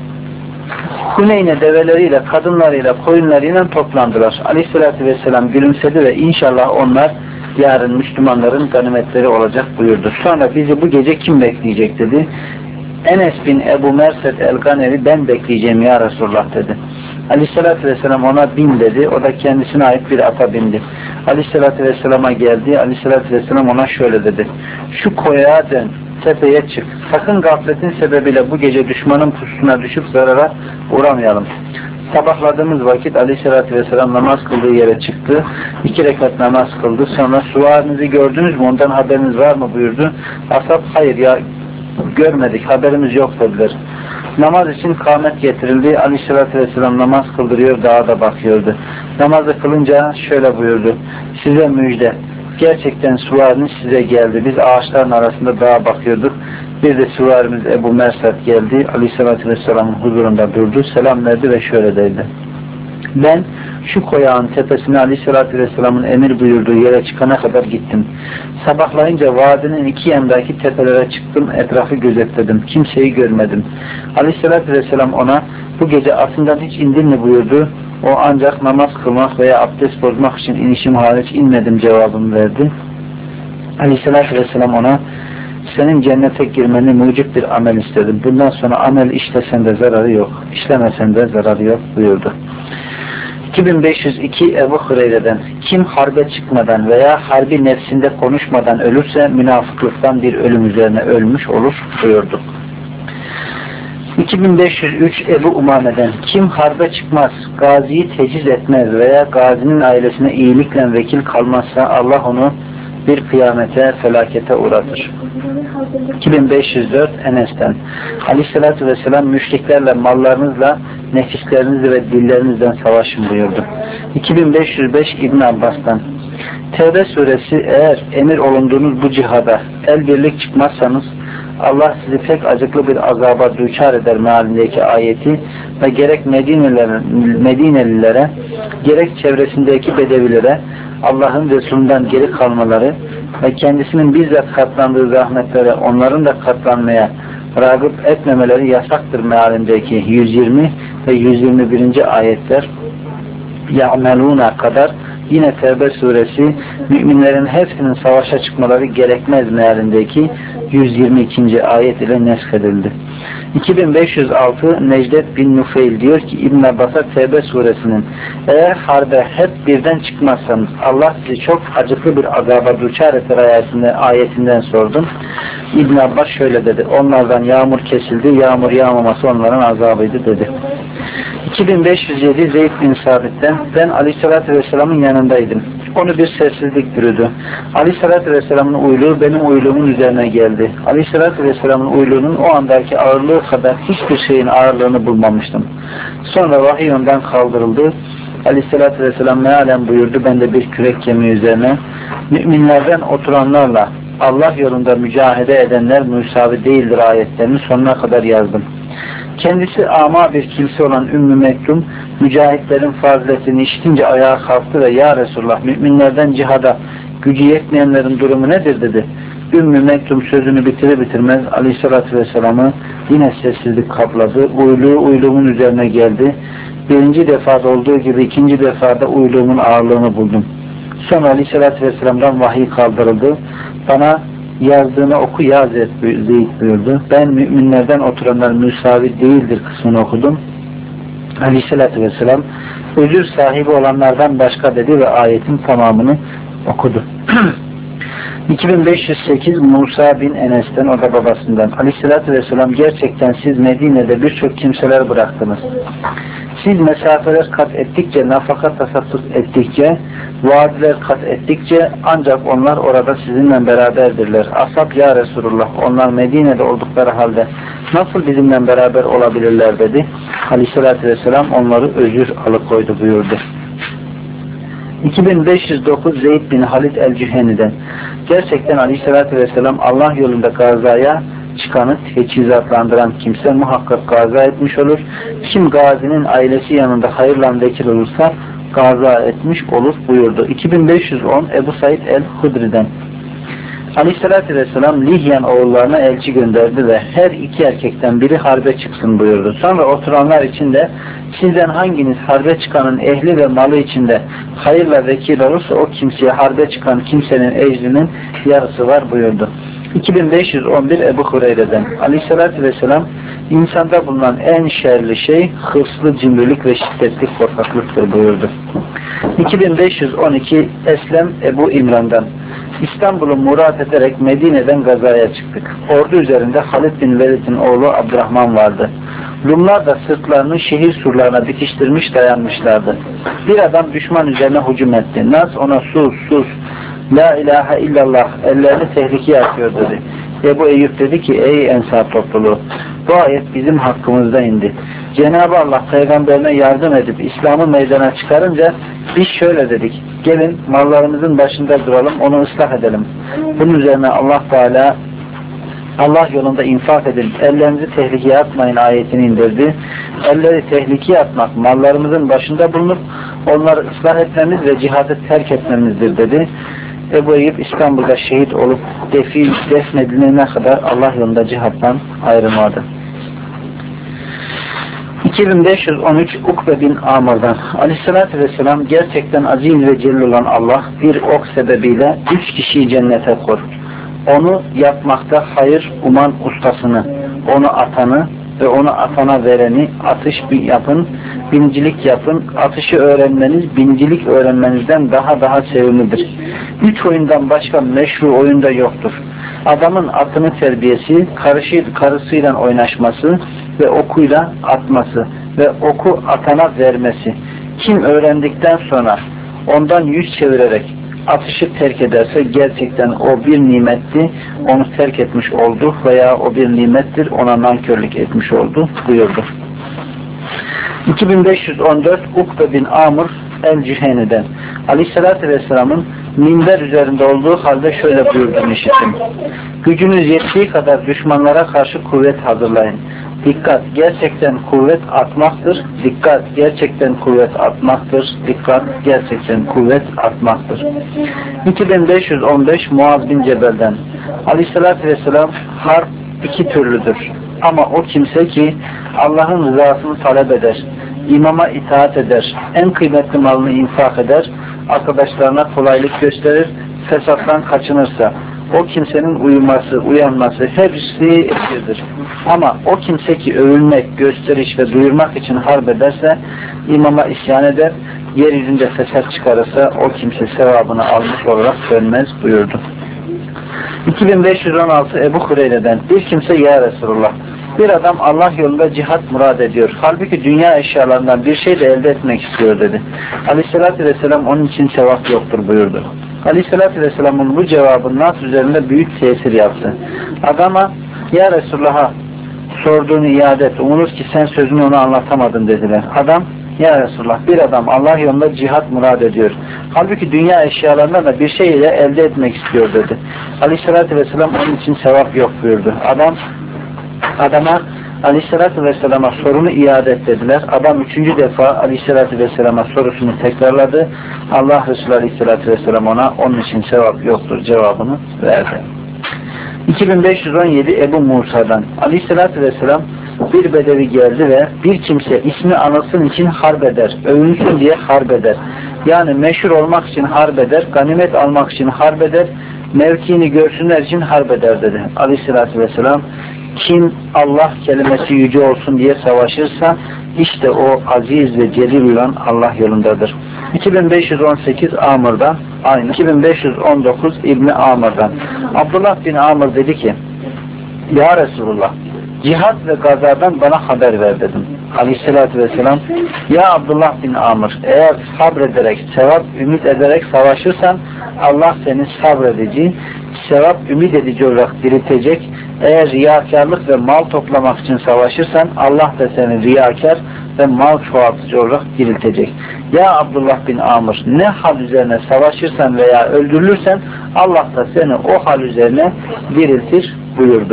Huneyn'e develeriyle, kadınlarıyla, koyunlarıyla toplandılar. Aleyhissalatü vesselam gülümsedi ve inşallah onlar yarın Müslümanların ganimetleri olacak buyurdu. Sonra bizi bu gece kim bekleyecek dedi. Enes bin Ebu Merset el-Ganevi ben bekleyeceğim ya Resulullah dedi. Aleyhissalatü vesselam ona bin dedi. O da kendisine ait bir ata bindi. Aleyhissalatü vesselama geldi. Aleyhissalatü vesselam ona şöyle dedi. Şu koyağa dön. Tepeye çık. Sakın gafletin sebebiyle bu gece düşmanın pusuna düşüp zarara uğramayalım. Sabahladığımız vakit Aleyhisselatü Vesselam namaz kıldığı yere çıktı. İki rekat namaz kıldı. Sonra suvarınızı gördünüz mü? Ondan haberiniz var mı? Buyurdu. Ashab hayır ya görmedik. Haberimiz yok dediler. Namaz için kâmet getirildi. Aleyhisselatü Vesselam namaz kıldırıyor. Dağa da bakıyordu. Namazı kılınca şöyle buyurdu. Size müjde. Gerçekten suvariniz size geldi. Biz ağaçların arasında dağa bakıyorduk. Bir de suvarimiz Ebu Mersat geldi. Aleyhisselatü Vesselam'ın huzurunda durdu. Selam verdi ve şöyle dedi. Ben şu koyağın tepesine Aleyhisselatü Vesselam'ın emir buyurduğu yere çıkana kadar gittim. Sabahlayınca vadinin iki yanındaki tepelere çıktım. Etrafı gözetledim. Kimseyi görmedim. Aleyhisselatü Vesselam ona bu gece atından hiç indin mi buyurdu. O ancak namaz kılmak veya abdest bozmak için inişim hariç inmedim cevabını verdi. Aleyhisselatü Vesselam ona senin cennete girmeni mucib bir amel istedim. Bundan sonra amel işlesen de zararı yok. İşlemesen de zararı yok buyurdu. iki bin beş yüz iki Ebu Hureyre'den kim harbe çıkmadan veya harbi nefsinde konuşmadan ölürse münafıklıktan bir ölüm üzerine ölmüş olur buyurdu. iki bin beş yüz üç Ebu Umame'den kim harbe çıkmaz, gaziyi teciz etmez veya gazinin ailesine iyilikle vekil kalmazsa Allah onu bir kıyamete, felakete uğratır. iki bin beş yüz dört Enes'ten Aleyhisselatü Vesselam müşriklerle mallarınızla, nefislerinizle ve dillerinizden savaşın buyurdu. iki bin beş yüz beş İbn Abbas'tan Tevbe suresi eğer emir olunduğunuz bu cihada el birlik çıkmazsanız Allah sizi pek acıklı bir azaba düçar eder mealindeki ayeti ve gerek Medinelilere, Medinelilere gerek çevresindeki bedevilere Allah'ın Resulünden geri kalmaları ve kendisinin bizzat katlandığı zahmetlere onların da katlanmaya rağbet etmemeleri yasaktır mealindeki yüz yirmi ve yüz yirmi birinci ayetler ya'meluna kadar yine Tevbe suresi müminlerin hepsinin savaşa çıkmaları gerekmez mealindeki yüz yirmi ikinci ayet ile neshedildi. iki bin beş yüz altı Necdet bin Nufeyl diyor ki İbn Abbas'a Tevbe suresinin eğer harbe hep birden çıkmazsanız Allah sizi çok acıklı bir azaba duçar eder ayetinden, ayetinden sordum. İbn Abbas şöyle dedi: onlardan yağmur kesildi, yağmur yağmaması onların azabıydı dedi. iki bin beş yüz yedi Zeyd bin Sabit'ten ben Aleyhisselatü Vesselam'ın yanındaydım. Onu bir sessizlik bürüdü. Aleyhisselatü Vesselam'ın uyluğu benim uyluğumun üzerine geldi. Aleyhisselatü Vesselam'ın uyluğunun o andaki ağırlığı kadar hiçbir şeyin ağırlığını bulmamıştım. Sonra vahiy ondan kaldırıldı. Aleyhisselatü Vesselam mealen buyurdu. Ben de bir kürek kemiği üzerine müminlerden oturanlarla Allah yolunda mücahede edenler müsavi değildir ayetlerini sonuna kadar yazdım. Kendisi ama bir kimse olan Ümmü Mektum mücahitlerin faziletini işitince ayağa kalktı ve ya Resulullah müminlerden cihada gücü yetmeyenlerin durumu nedir dedi. Ümmü Mektum sözünü bitirir bitirmez Aleyhisselatü Vesselam'ı yine sessizlik kapladı. Uyluğu uyluğumun üzerine geldi. Birinci defada olduğu gibi ikinci defada uyluğumun ağırlığını buldum. Sonra Aleyhisselatü Vesselam'dan vahiy kaldırıldı. Bana yazdığını oku yaz et buyurdu. Ben müminlerden oturanlar müsavi değildir kısmını okudum. Aleyhisselatü Vesselam özür sahibi olanlardan başka dedi ve ayetin tamamını okudu. iki bin beş yüz sekiz Musa bin Enes'ten, o da babasından. Aleyhisselatü Vesselam gerçekten siz Medine'de birçok kimseler bıraktınız. Siz mesafeler kat ettikçe, nafaka tasadduk ettikçe, vaadiler kat ettikçe ancak onlar orada sizinle beraberdirler. Ashab ya Resulullah onlar Medine'de oldukları halde nasıl bizimle beraber olabilirler dedi. Aleyhisselatü Vesselam onları özür alıkoydu buyurdu. iki bin beş yüz dokuz Zeyd bin Halid el-Cüheni'den gerçekten Aleyhisselatü Vesselam Allah yolunda gazaya çıkanı teçhizatlandıran kimse muhakkak gaza etmiş olur. Kim gazinin ailesi yanında hayırla vekil olursa gaza etmiş olur buyurdu. iki bin beş yüz on Ebu Said el-Hudri'den Aleyhisselatü Vesselam Lihyan oğullarına elçi gönderdi ve her iki erkekten biri harbe çıksın buyurdu. Sonra oturanlar için de sizden hanginiz harbe çıkanın ehli ve malı içinde hayırla vekil olursa o kimseye harbe çıkan kimsenin ecrinin yarısı var buyurdu. iki bin beş yüz on bir Ebu Hureyre'den Aleyhisselatü Vesselam insanda bulunan en şerli şey hırslı cimrilik ve şiddetli korkaklıktır buyurdu. iki bin beş yüz on iki Eslem Ebu İmran'dan İstanbul'u murat ederek Medine'den gazaya çıktık. Ordu üzerinde Halid bin Velid'in oğlu Abdurrahman vardı. Rumlar da sırtlarını şehir surlarına dikiştirmiş dayanmışlardı. Bir adam düşman üzerine hücum etti. Nas ona sus sus La ilahe illallah ellerini tehlikeye atıyor dedi. Ebu Eyyub dedi ki ey Ensar topluluğu bu ayet bizim hakkımızda indi. Cenab-ı Allah peygamberine yardım edip İslam'ı meydana çıkarınca biz şöyle dedik. Gelin mallarımızın başında duralım, onu ıslah edelim. Bunun üzerine Allah Teala Allah yolunda infak edin, ellerinizi tehlikeye atmayın ayetini indirdi. Elleri tehlikeye atmak mallarımızın başında bulunup onları ıslah etmemiz ve cihadı terk etmemizdir dedi. Ebu Eyyub İstanbul'da şehit olup defil, defnedilene kadar Allah yolunda cihattan ayrılmadı. iki bin beş yüz on üç Ukbe bin Amr'dan Aleyhisselatü Vesselam gerçekten aziz ve celil olan Allah bir ok sebebiyle üç kişiyi cennete kor. Onu yapmakta hayır uman ustasını, onu atanı ve onu atana vereni atış yapın, binicilik yapın. Atışı öğrenmeniz, binicilik öğrenmenizden daha daha sevimlidir. Üç oyundan başka meşru oyunda yoktur. Adamın atını terbiyesi, karışı, karısıyla oynaşması ve okuyla atması ve oku atana vermesi. Kim öğrendikten sonra ondan yüz çevirerek atışı terk ederse gerçekten o bir nimetti, onu terk etmiş oldu veya o bir nimettir, ona nankörlük etmiş oldu buyurdu. iki bin beş yüz on dört Ukbe bin Amr el-Cüheni'den Aleyhisselatü Vesselam'ın minber üzerinde olduğu halde şöyle buyurduğunu işittim. Gücünüz yettiği kadar düşmanlara karşı kuvvet hazırlayın. Dikkat, gerçekten kuvvet artmaktır. Dikkat, gerçekten kuvvet artmaktır. Dikkat, gerçekten kuvvet artmaktır. iki bin beş yüz on beş Muaz bin Cebel'den Aleyhisselatü Vesselam harp iki türlüdür. Ama o kimse ki Allah'ın rızasını talep eder, imama itaat eder, en kıymetli malını infak eder, arkadaşlarına kolaylık gösterir, fesattan kaçınırsa, O kimsenin uyuması, uyanması hepsi ecirdir. Ama o kimse ki övülmek, gösteriş ve duyurmak için harp ederse, imama isyan eder, yeryüzünde fesat çıkarırsa o kimse sevabını almış olarak dönmez buyurdu. iki bin beş yüz on altı Ebu Hureyre'den bir kimse ya Resulullah, bir adam Allah yolunda cihat murad ediyor. Halbuki dünya eşyalarından bir şey de elde etmek istiyor dedi. Aleyhissalatü vesselam onun için sevap yoktur buyurdu. Aleyhissalatü vesselamın bu cevabı nas üzerinde büyük tesir yaptı. Adama ya Resulullah'a sorduğunu iade et. Umulur ki sen sözünü ona anlatamadın dediler. Adam ya Resulullah, bir adam Allah yolunda cihat murad ediyor. Halbuki dünya eşyalarından da bir şey ile elde etmek istiyor dedi. Aleyhissalatü vesselam onun için sevap yok buyurdu. Adam adama Aleyhissalatü vesselama sorunu iade et dediler. Adam üçüncü defa Aleyhissalatü vesselama sorusunu tekrarladı. Allah Resulü Aleyhissalatü vesselam ona onun için sevap yoktur cevabını verdi. iki bin beş yüz on yedi Ebu Musa'dan Aleyhissalatü vesselam bir bedevi geldi ve bir kimse ismi anılsın için harp eder, övünsün diye harp eder. Yani meşhur olmak için harp eder, ganimet almak için harp eder, mevkiini görsünler için harp eder dedi. Aleyhissalatü vesselam kim Allah kelimesi yüce olsun diye savaşırsa işte o aziz ve celil olan Allah yolundadır. iki bin beş yüz on sekiz Amr'dan aynı. iki bin beş yüz on dokuz İbni Amr'dan Abdullah bin Amr dedi ki ya Resulullah, cihat ve gazadan bana haber ver dedim. Aleyhissalatü vesselam ya Abdullah bin Amr, eğer sabrederek, sevap ümit ederek savaşırsan Allah seni sabredici, sevap ümit edici olarak diriltecek. Eğer riyakarlık ve mal toplamak için savaşırsan Allah da seni riyakar ve mal çoğaltıcı olarak diriltecek. Ya Abdullah bin Amr, ne hal üzerine savaşırsan veya öldürülürsen Allah da seni o hal üzerine diriltir buyurdu.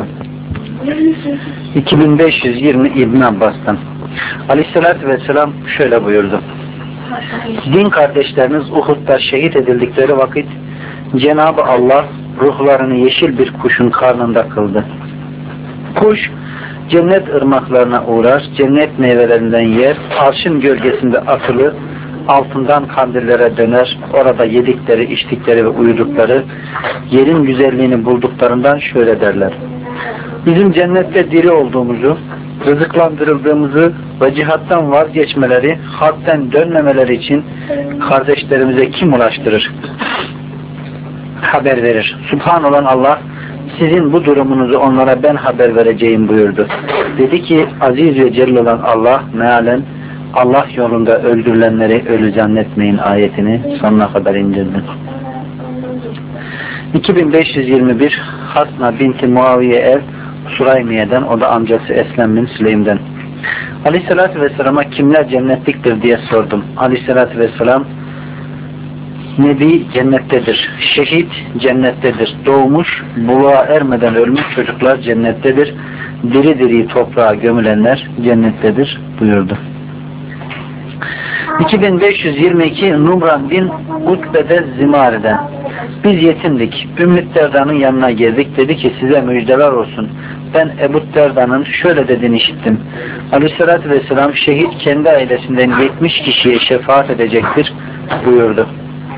iki bin beş yüz yirmi İbn Abbas'tan Aleyhisselatü Vesselam şöyle buyurdu. Din kardeşleriniz Uhud'da şehit edildikleri vakit Cenab-ı Allah ruhlarını yeşil bir kuşun karnında kıldı. Kuş cennet ırmaklarına uğrar, cennet meyvelerinden yer, arşın gölgesinde atılır, altından kandillere döner, orada yedikleri, içtikleri ve uyudukları, yerin güzelliğini bulduklarından şöyle derler. Bizim cennette diri olduğumuzu, rızıklandırıldığımızı ve cihattan vazgeçmeleri, harpten dönmemeleri için kardeşlerimize kim ulaştırır? Haber verir. Subhan olan Allah, sizin bu durumunuzu onlara ben haber vereceğim buyurdu. Dedi ki, aziz ve celil olan Allah mealen Allah yolunda öldürülenleri ölü zannetmeyin ayetini sonuna kadar indirdi. iki bin beş yüz yirmi bir Hasna binti Muaviye ev Suraymiye'den, o da amcası Eslem bin Süleym'den. Aleyhissalatü vesselama kimler cennetliktir diye sordum. Aleyhissalatü vesselam Nebi cennettedir, şehit cennettedir, doğmuş, buluğa ermeden ölmüş çocuklar cennettedir, diri diri toprağa gömülenler cennettedir buyurdu. iki bin beş yüz yirmi iki Numran bin Utbe'de Zimari'den biz yetimdik, Ümmü Derda'nın yanına geldik, dedi ki size müjdeler olsun, ben Ebu Derda'nın şöyle dediğini işittim. Aleyhissalatü vesselam şehit kendi ailesinden yetmiş kişiye şefaat edecektir buyurdu.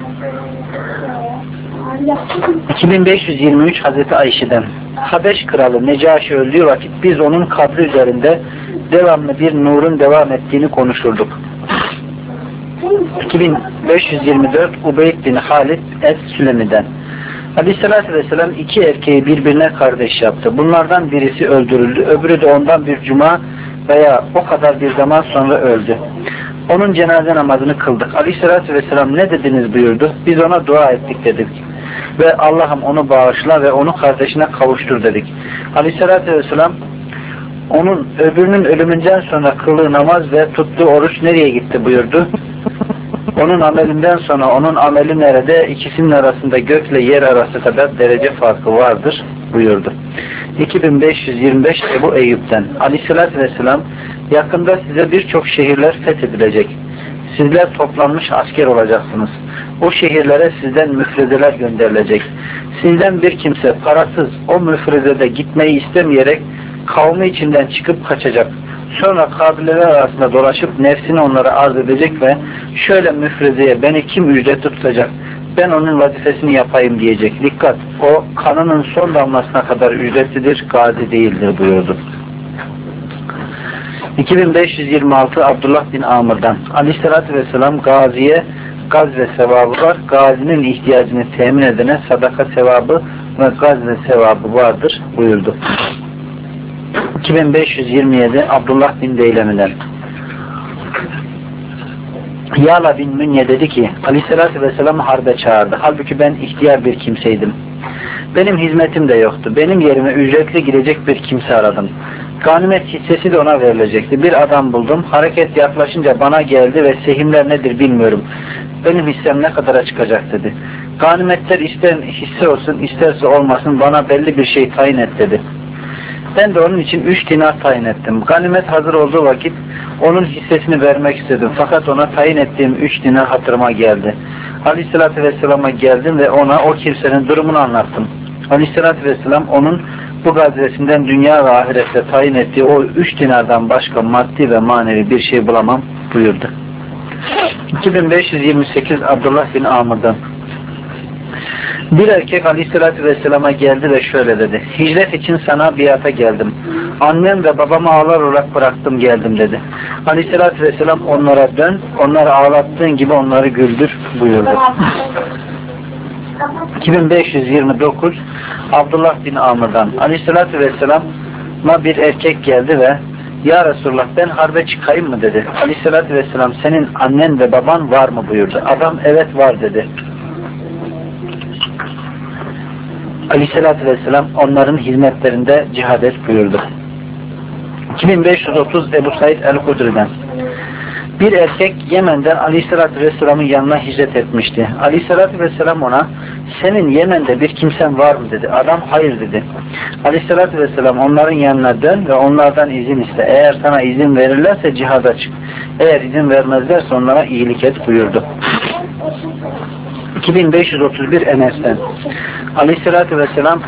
iki bin beş yüz yirmi üç Hazreti Ayşe'den Habeş kralı Necaşi öldüğü vakit biz onun kabri üzerinde devamlı bir nurun devam ettiğini konuşurduk. iki bin beş yüz yirmi dört Ubeyd bin Halid Es-Sülemi'den Aleyhisselatü Vesselam iki erkeği birbirine kardeş yaptı. Bunlardan birisi öldürüldü, öbürü de ondan bir cuma veya o kadar bir zaman sonra öldü. Onun cenaze namazını kıldık. Aleyhisselatü Vesselam ne dediniz buyurdu. Biz ona dua ettik dedik. Ve Allah'ım onu bağışla ve onu kardeşine kavuştur dedik. Aleyhisselatü Vesselam onun öbürünün ölümünden sonra kıldığı namaz ve tuttuğu oruç nereye gitti buyurdu. Onun amelinden sonra onun ameli nerede? İkisinin arasında gökle yer arası kadar derece farkı vardır buyurdu. iki bin beş yüz yirmi beş Ebu Eyyub'den Aleyhisselatü Vesselam yakında size birçok şehirler fethedilecek. Sizler toplanmış asker olacaksınız. O şehirlere sizden müfrezeler gönderilecek. Sizden bir kimse parasız o müfrezede gitmeyi istemeyerek kavmi içinden çıkıp kaçacak. Sonra kabileler arasında dolaşıp nefsini onlara arz edecek ve şöyle müfrezeye beni kim ücretli tutacak? ben onun vazifesini yapayım diyecek. Dikkat! O kanının son damlasına kadar ücretlidir, gazi değildir buyurdu. iki bin beş yüz yirmi altı Abdullah bin Amr'dan Aleyhisselatü Vesselam gaziye gazve sevabı var. Gazinin ihtiyacını temin edene sadaka sevabı ve gazve sevabı vardır buyurdu. iki bin beş yüz yirmi yedi Abdullah bin Deylemi'den Yala bin Münye dedi ki Aleyhisselatü Vesselam harbe çağırdı. Halbuki ben ihtiyar bir kimseydim. Benim hizmetim de yoktu. Benim yerime ücretli girecek bir kimse aradım. Ganimet hissesi de ona verilecekti. Bir adam buldum. Hareket yaklaşınca bana geldi ve sehimler nedir bilmiyorum. Benim hissem ne kadara çıkacak dedi. Ganimetler ister hisse olsun isterse olmasın bana belli bir şey tayin et dedi. Ben de onun için üç dinar tayin ettim. Ganimet hazır olduğu vakit onun hissesini vermek istedim. Fakat ona tayin ettiğim üç dinar hatırıma geldi. Aleyhisselatü Vesselam'a geldim ve ona o kimsenin durumunu anlattım. Aleyhisselatü Vesselam onun bu gazvesinden dünya ve ahirette tayin ettiği o üç dinardan başka maddi ve manevi bir şey bulamam buyurdu. iki bin beş yüz yirmi sekiz Abdullah bin Amr'dan bir erkek Aleyhisselatü Vesselam'a geldi ve şöyle dedi. Hicret için sana biata geldim. Annem ve babamı ağlar olarak bıraktım geldim dedi. Aleyhisselatü Vesselam onlara dön, onları ağlattığın gibi onları güldür buyurdu. iki bin beş yüz yirmi dokuz Abdullah bin Amr'dan Aleyhisselatü Vesselam'a bir erkek geldi ve Ya Resulullah ben harbe çıkayım mı dedi. Aleyhisselatü Vesselam senin annen ve baban var mı buyurdu. Adam evet var dedi. Aleyhisselatü Vesselam onların hizmetlerinde cihad et buyurdu. iki bin beş yüz otuz Ebu Said el-Hudri'den bir erkek Yemen'den Aleyhisselatü Vesselam'ın yanına hicret etmişti. Aleyhisselatü Vesselam ona senin Yemen'de bir kimsen var mı dedi. Adam hayır dedi. Aleyhisselatü Vesselam onların yanına dön ve onlardan izin iste. Eğer sana izin verirlerse cihada çık. Eğer izin vermezlerse onlara iyilik et buyurdu. iki bin beş yüz otuz bir Enes'ten Aleyhisselatü Vesselam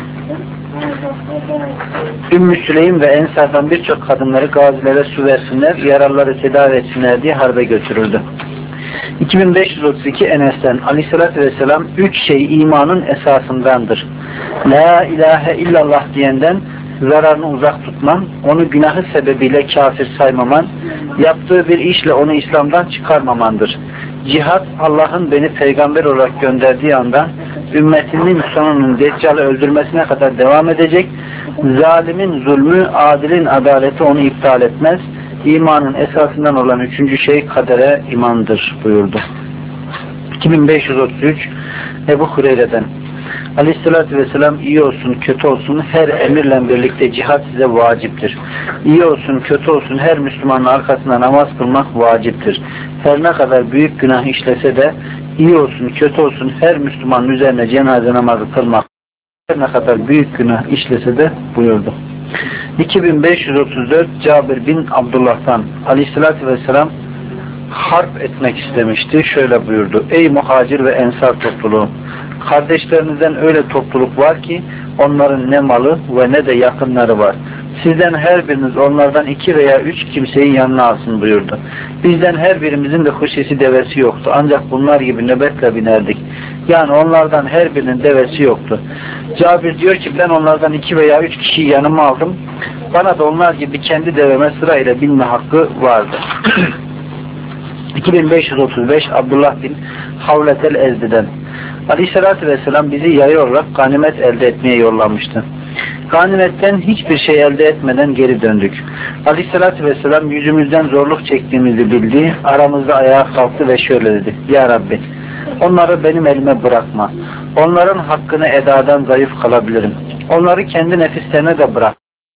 Ümmü Süleym ve Ensar'dan birçok kadınları gazilere su versinler, yaralıları tedavi etsinler diye harbe götürüldü. iki bin beş yüz otuz iki Enes'ten Aleyhisselatü Vesselam üç şey imanın esasındandır. La ilahe illallah diyenden zararını uzak tutman, onu günahı sebebiyle kafir saymaman, yaptığı bir işle onu İslam'dan çıkarmamandır. Cihat Allah'ın beni peygamber olarak gönderdiği andan ümmetinin sonunun Deccal'ı öldürmesine kadar devam edecek. Zalimin zulmü, adilin adaleti onu iptal etmez. İmanın esasından olan üçüncü şey kadere imandır buyurdu. iki bin beş yüz otuz üç Ebu Hureyre'den Aleyhisselatü Vesselam iyi olsun kötü olsun her emirle birlikte cihat size vaciptir. İyi olsun kötü olsun her Müslümanın arkasında namaz kılmak vaciptir. Her ne kadar büyük günah işlese de iyi olsun kötü olsun her Müslümanın üzerine cenaze namazı kılmak her ne kadar büyük günah işlese de buyurdu. iki bin beş yüz otuz dört Cabir bin Abdullah'tan Aleyhisselatü Vesselam harp etmek istemişti. Şöyle buyurdu. Ey muhacir ve ensar topluluğu! Kardeşlerinizden öyle topluluk var ki onların ne malı ve ne de yakınları var. Sizden her biriniz onlardan iki veya üç kimseyi yanına alsın buyurdu. Bizden her birimizin de huşisi devesi yoktu. Ancak bunlar gibi nöbetle binerdik. Yani onlardan her birinin devesi yoktu. Cabir diyor ki ben onlardan iki veya üç kişiyi yanıma aldım. Bana da onlar gibi kendi deveme sırayla binme hakkı vardı. iki bin beş yüz otuz beş Abdullah bin Havletel Ezdi'den Aleyhisselatü Vesselam bizi yayı olarak ganimet elde etmeye yollamıştı. Ganimetten hiçbir şey elde etmeden geri döndük. Aleyhisselatü Vesselam yüzümüzden zorluk çektiğimizi bildi. Aramızda ayağa kalktı ve şöyle dedi. Ya Rabbi onları benim elime bırakma. Onların hakkını edadan zayıf kalabilirim. Onları kendi nefislerine de bırak.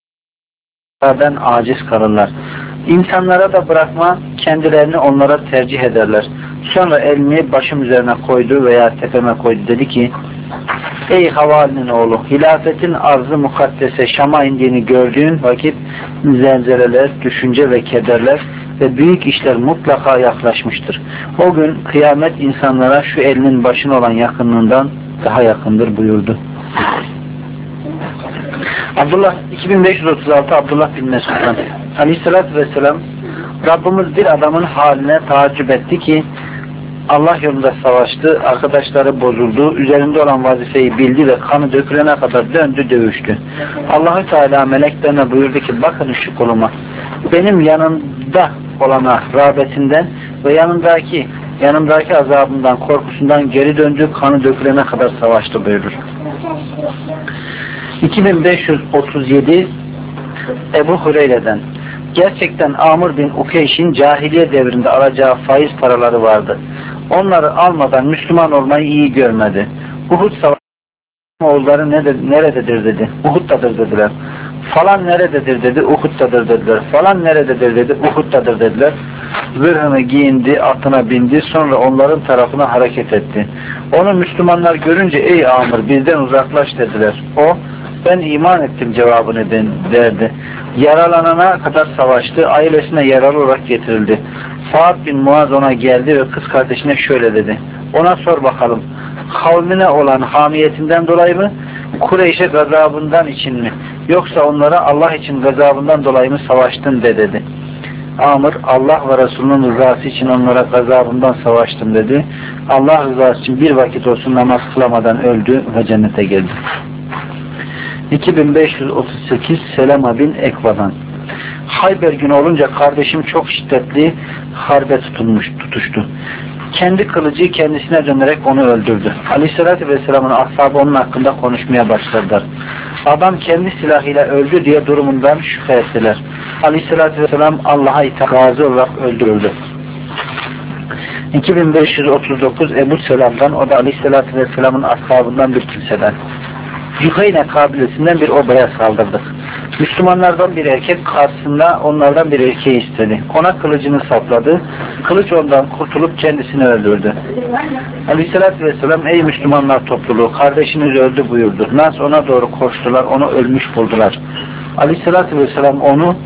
Ben aciz kalırlar. İnsanlara da bırakma, kendilerini onlara tercih ederler. Sonra elini başım üzerine koydu veya tepeme koydu. Dedi ki, ey Havali'nin oğlu, hilafetin arz-ı mukaddese Şam'a indiğini gördüğün vakit zelzeleler, düşünce ve kederler ve büyük işler mutlaka yaklaşmıştır. O gün kıyamet insanlara şu elinin başına olan yakınlığından daha yakındır buyurdu. Abdullah iki bin beş yüz otuz altı Abdullah bin Mesud'dan Aleyhisselatü Vesselam Rabbimiz bir adamın haline taaccüp etti ki Allah yolunda savaştı, arkadaşları bozuldu, üzerinde olan vazifeyi bildi ve kanı dökülene kadar döndü, dövüştü. Allah-u Teala meleklerine buyurdu ki, bakın şu kuluma, benim yanımda olana rağbetinden ve yanımdaki yanımdaki azabından, korkusundan geri döndü, kanı dökülene kadar savaştı buyurur. iki bin beş yüz otuz yedi Ebu Hureyre'den, gerçekten Amr bin Ukeyş'in cahiliye devrinde alacağı faiz paraları vardı. Onları almadan Müslüman olmayı iyi görmedi. Uhud savaşı oğulları nerededir dedi. Uhud'dadır dediler. Falan nerededir dedi. Uhud'dadır dediler. Falan nerededir dedi. Uhud'dadır dediler. Zırhını giyindi, atına bindi, sonra onların tarafına hareket etti. Onu Müslümanlar görünce, ey Amr bizden uzaklaş dediler. O, ben iman ettim cevabını verdi. Yaralanana kadar savaştı, ailesine yaralı olarak getirildi. Sa'd bin Muaz ona geldi ve kız kardeşine şöyle dedi. Ona sor bakalım, kavmine olan hamiyetinden dolayı mı, Kureyş'e gazabından için mi, yoksa onlara Allah için gazabından dolayı mı savaştın de dedi. Amr, Allah ve Resulünün rızası için onlara gazabından savaştım dedi. Allah rızası için bir vakit olsun namaz kılamadan öldü ve cennete girdi. iki bin beş yüz otuz sekiz Selama bin Ekva'dan, Hayber günü olunca kardeşim çok şiddetli harbe tutulmuş, tutuştu. Kendi kılıcı kendisine dönerek onu öldürdü. Aleyhissalatü Vesselam'ın ashabı onun hakkında konuşmaya başladılar. Adam kendi silahıyla öldü diye durumundan şüphe ettiler. Aleyhissalatü Vesselam Allah'a itaat gazi olarak öldürüldü. iki bin beş yüz otuz dokuz Ebu Selam'dan, o da Aleyhissalatü Vesselam'ın ashabından bir kimseden. Yuhayne kabilesinden bir obaya saldırdık. Müslümanlardan bir erkek karşısında onlardan bir erkeği istedi. Ona kılıcını sapladı. Kılıç ondan kurtulup kendisini öldürdü. Aleyhissalatü Vesselam, ey Müslümanlar topluluğu, kardeşiniz öldü buyurdu. Nas ona doğru koştular, onu ölmüş buldular. Aleyhissalatü Vesselam onu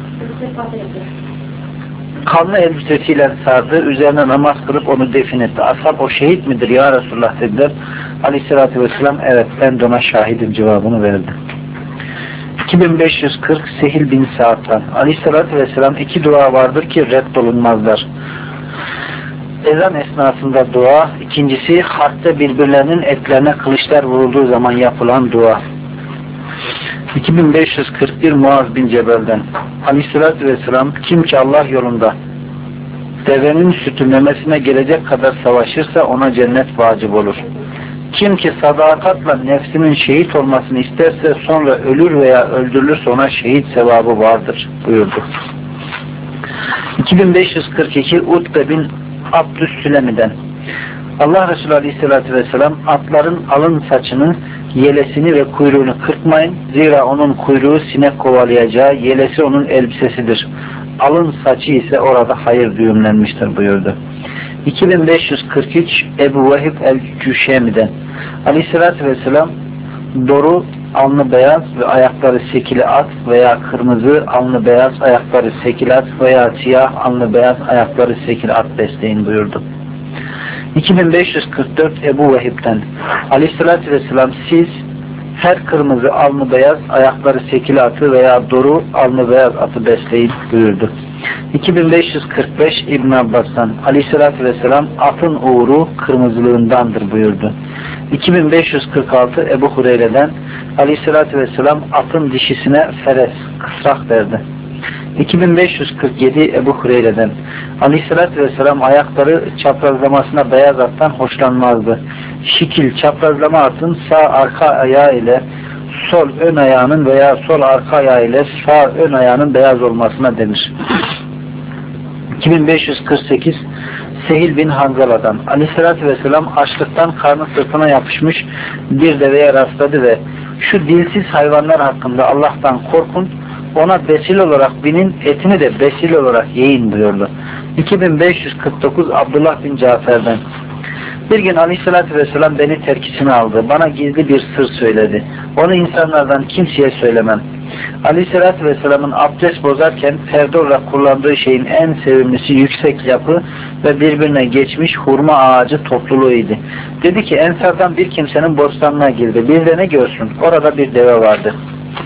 kanlı elbisesiyle sardı, üzerine namaz kılıp onu defin etti. Ashab, o şehit midir ya Resulullah dediler. Aleyhissalatü Vesselam, evet ben de ona şahidim cevabını verdi. iki bin beş yüz kırk Sehil bin Sa'd'dan, Aleyhissalatü Vesselam, iki dua vardır ki reddolunmazlar. Ezan esnasında dua, ikincisi harpte birbirlerinin etlerine kılıçlar vurulduğu zaman yapılan dua. iki bin beş yüz kırk bir Muaz bin Cebel'den, Aleyhissalatü Vesselam, kim ki Allah yolunda devenin sütü memesine gelecek kadar savaşırsa ona cennet vacip olur. Kim ki sadakatla nefsinin şehit olmasını isterse sonra ölür veya öldürülürse ona şehit sevabı vardır buyurdu. iki bin beş yüz kırk iki Utbe bin Abdüssülemi'den, Allah Resulü Aleyhisselatü Vesselam, atların alın saçını, yelesini ve kuyruğunu kırpmayın. Zira onun kuyruğu sinek kovalayacağı, yelesi onun elbisesidir. Alın saçı ise orada hayır düğümlenmiştir buyurdu. iki bin beş yüz kırk üç Ebu Vehib el-Cüşemi'den, Aleyhisselatü Vesselam, doğru alnı beyaz ve ayakları sekili at veya kırmızı alnı beyaz ayakları sekili at veya siyah alnı beyaz ayakları sekili at besleyin buyurdu. iki bin beş yüz kırk dört Ebu Vehib'den, Aleyhisselatü Vesselam, siz her kırmızı alnı beyaz ayakları sekili atı veya doğru alnı beyaz atı besleyin buyurdu. iki bin beş yüz kırk beş İbn Abbas'tan, Aleyhisselatü Vesselam, atın uğru kırmızılığındandır buyurdu. iki bin beş yüz kırk altı Ebu Hureyre'den, Aleyhisselatü Vesselam, atın dişisine feres, kısrak verdi. iki bin beş yüz kırk yedi Ebu Hureyre'den, Aleyhisselatü Vesselam, ayakları çaprazlamasına beyaz attan hoşlanmazdı. Şikil çaprazlama atın sağ arka ayağı ile sol ön ayağının veya sol arka ayağı ile sağ ön ayağının beyaz olmasına denir. iki bin beş yüz kırk sekiz Sehil bin Hanzala'dan, Aleyhisselatü Vesselam, açlıktan karnı sırtına yapışmış bir deveye rastladı ve şu dilsiz hayvanlar hakkında Allah'tan korkun, ona besil olarak binin, etini de besil olarak yiyin buyurdu. iki bin beş yüz kırk dokuz Abdullah bin Cafer'den, bir gün Aleyhisselatü Vesselam beni terkisine aldı. Bana gizli bir sır söyledi. Onu insanlardan kimseye söylemem. Aleyhisselatü Vesselam'ın abdest bozarken perde olarak kullandığı şeyin en sevimlisi yüksek yapı ve birbirine geçmiş hurma ağacı topluluğuydu. Dedi ki, Ensardan bir kimsenin bostanına girdi. Bir de ne görsün? Orada bir deve vardı.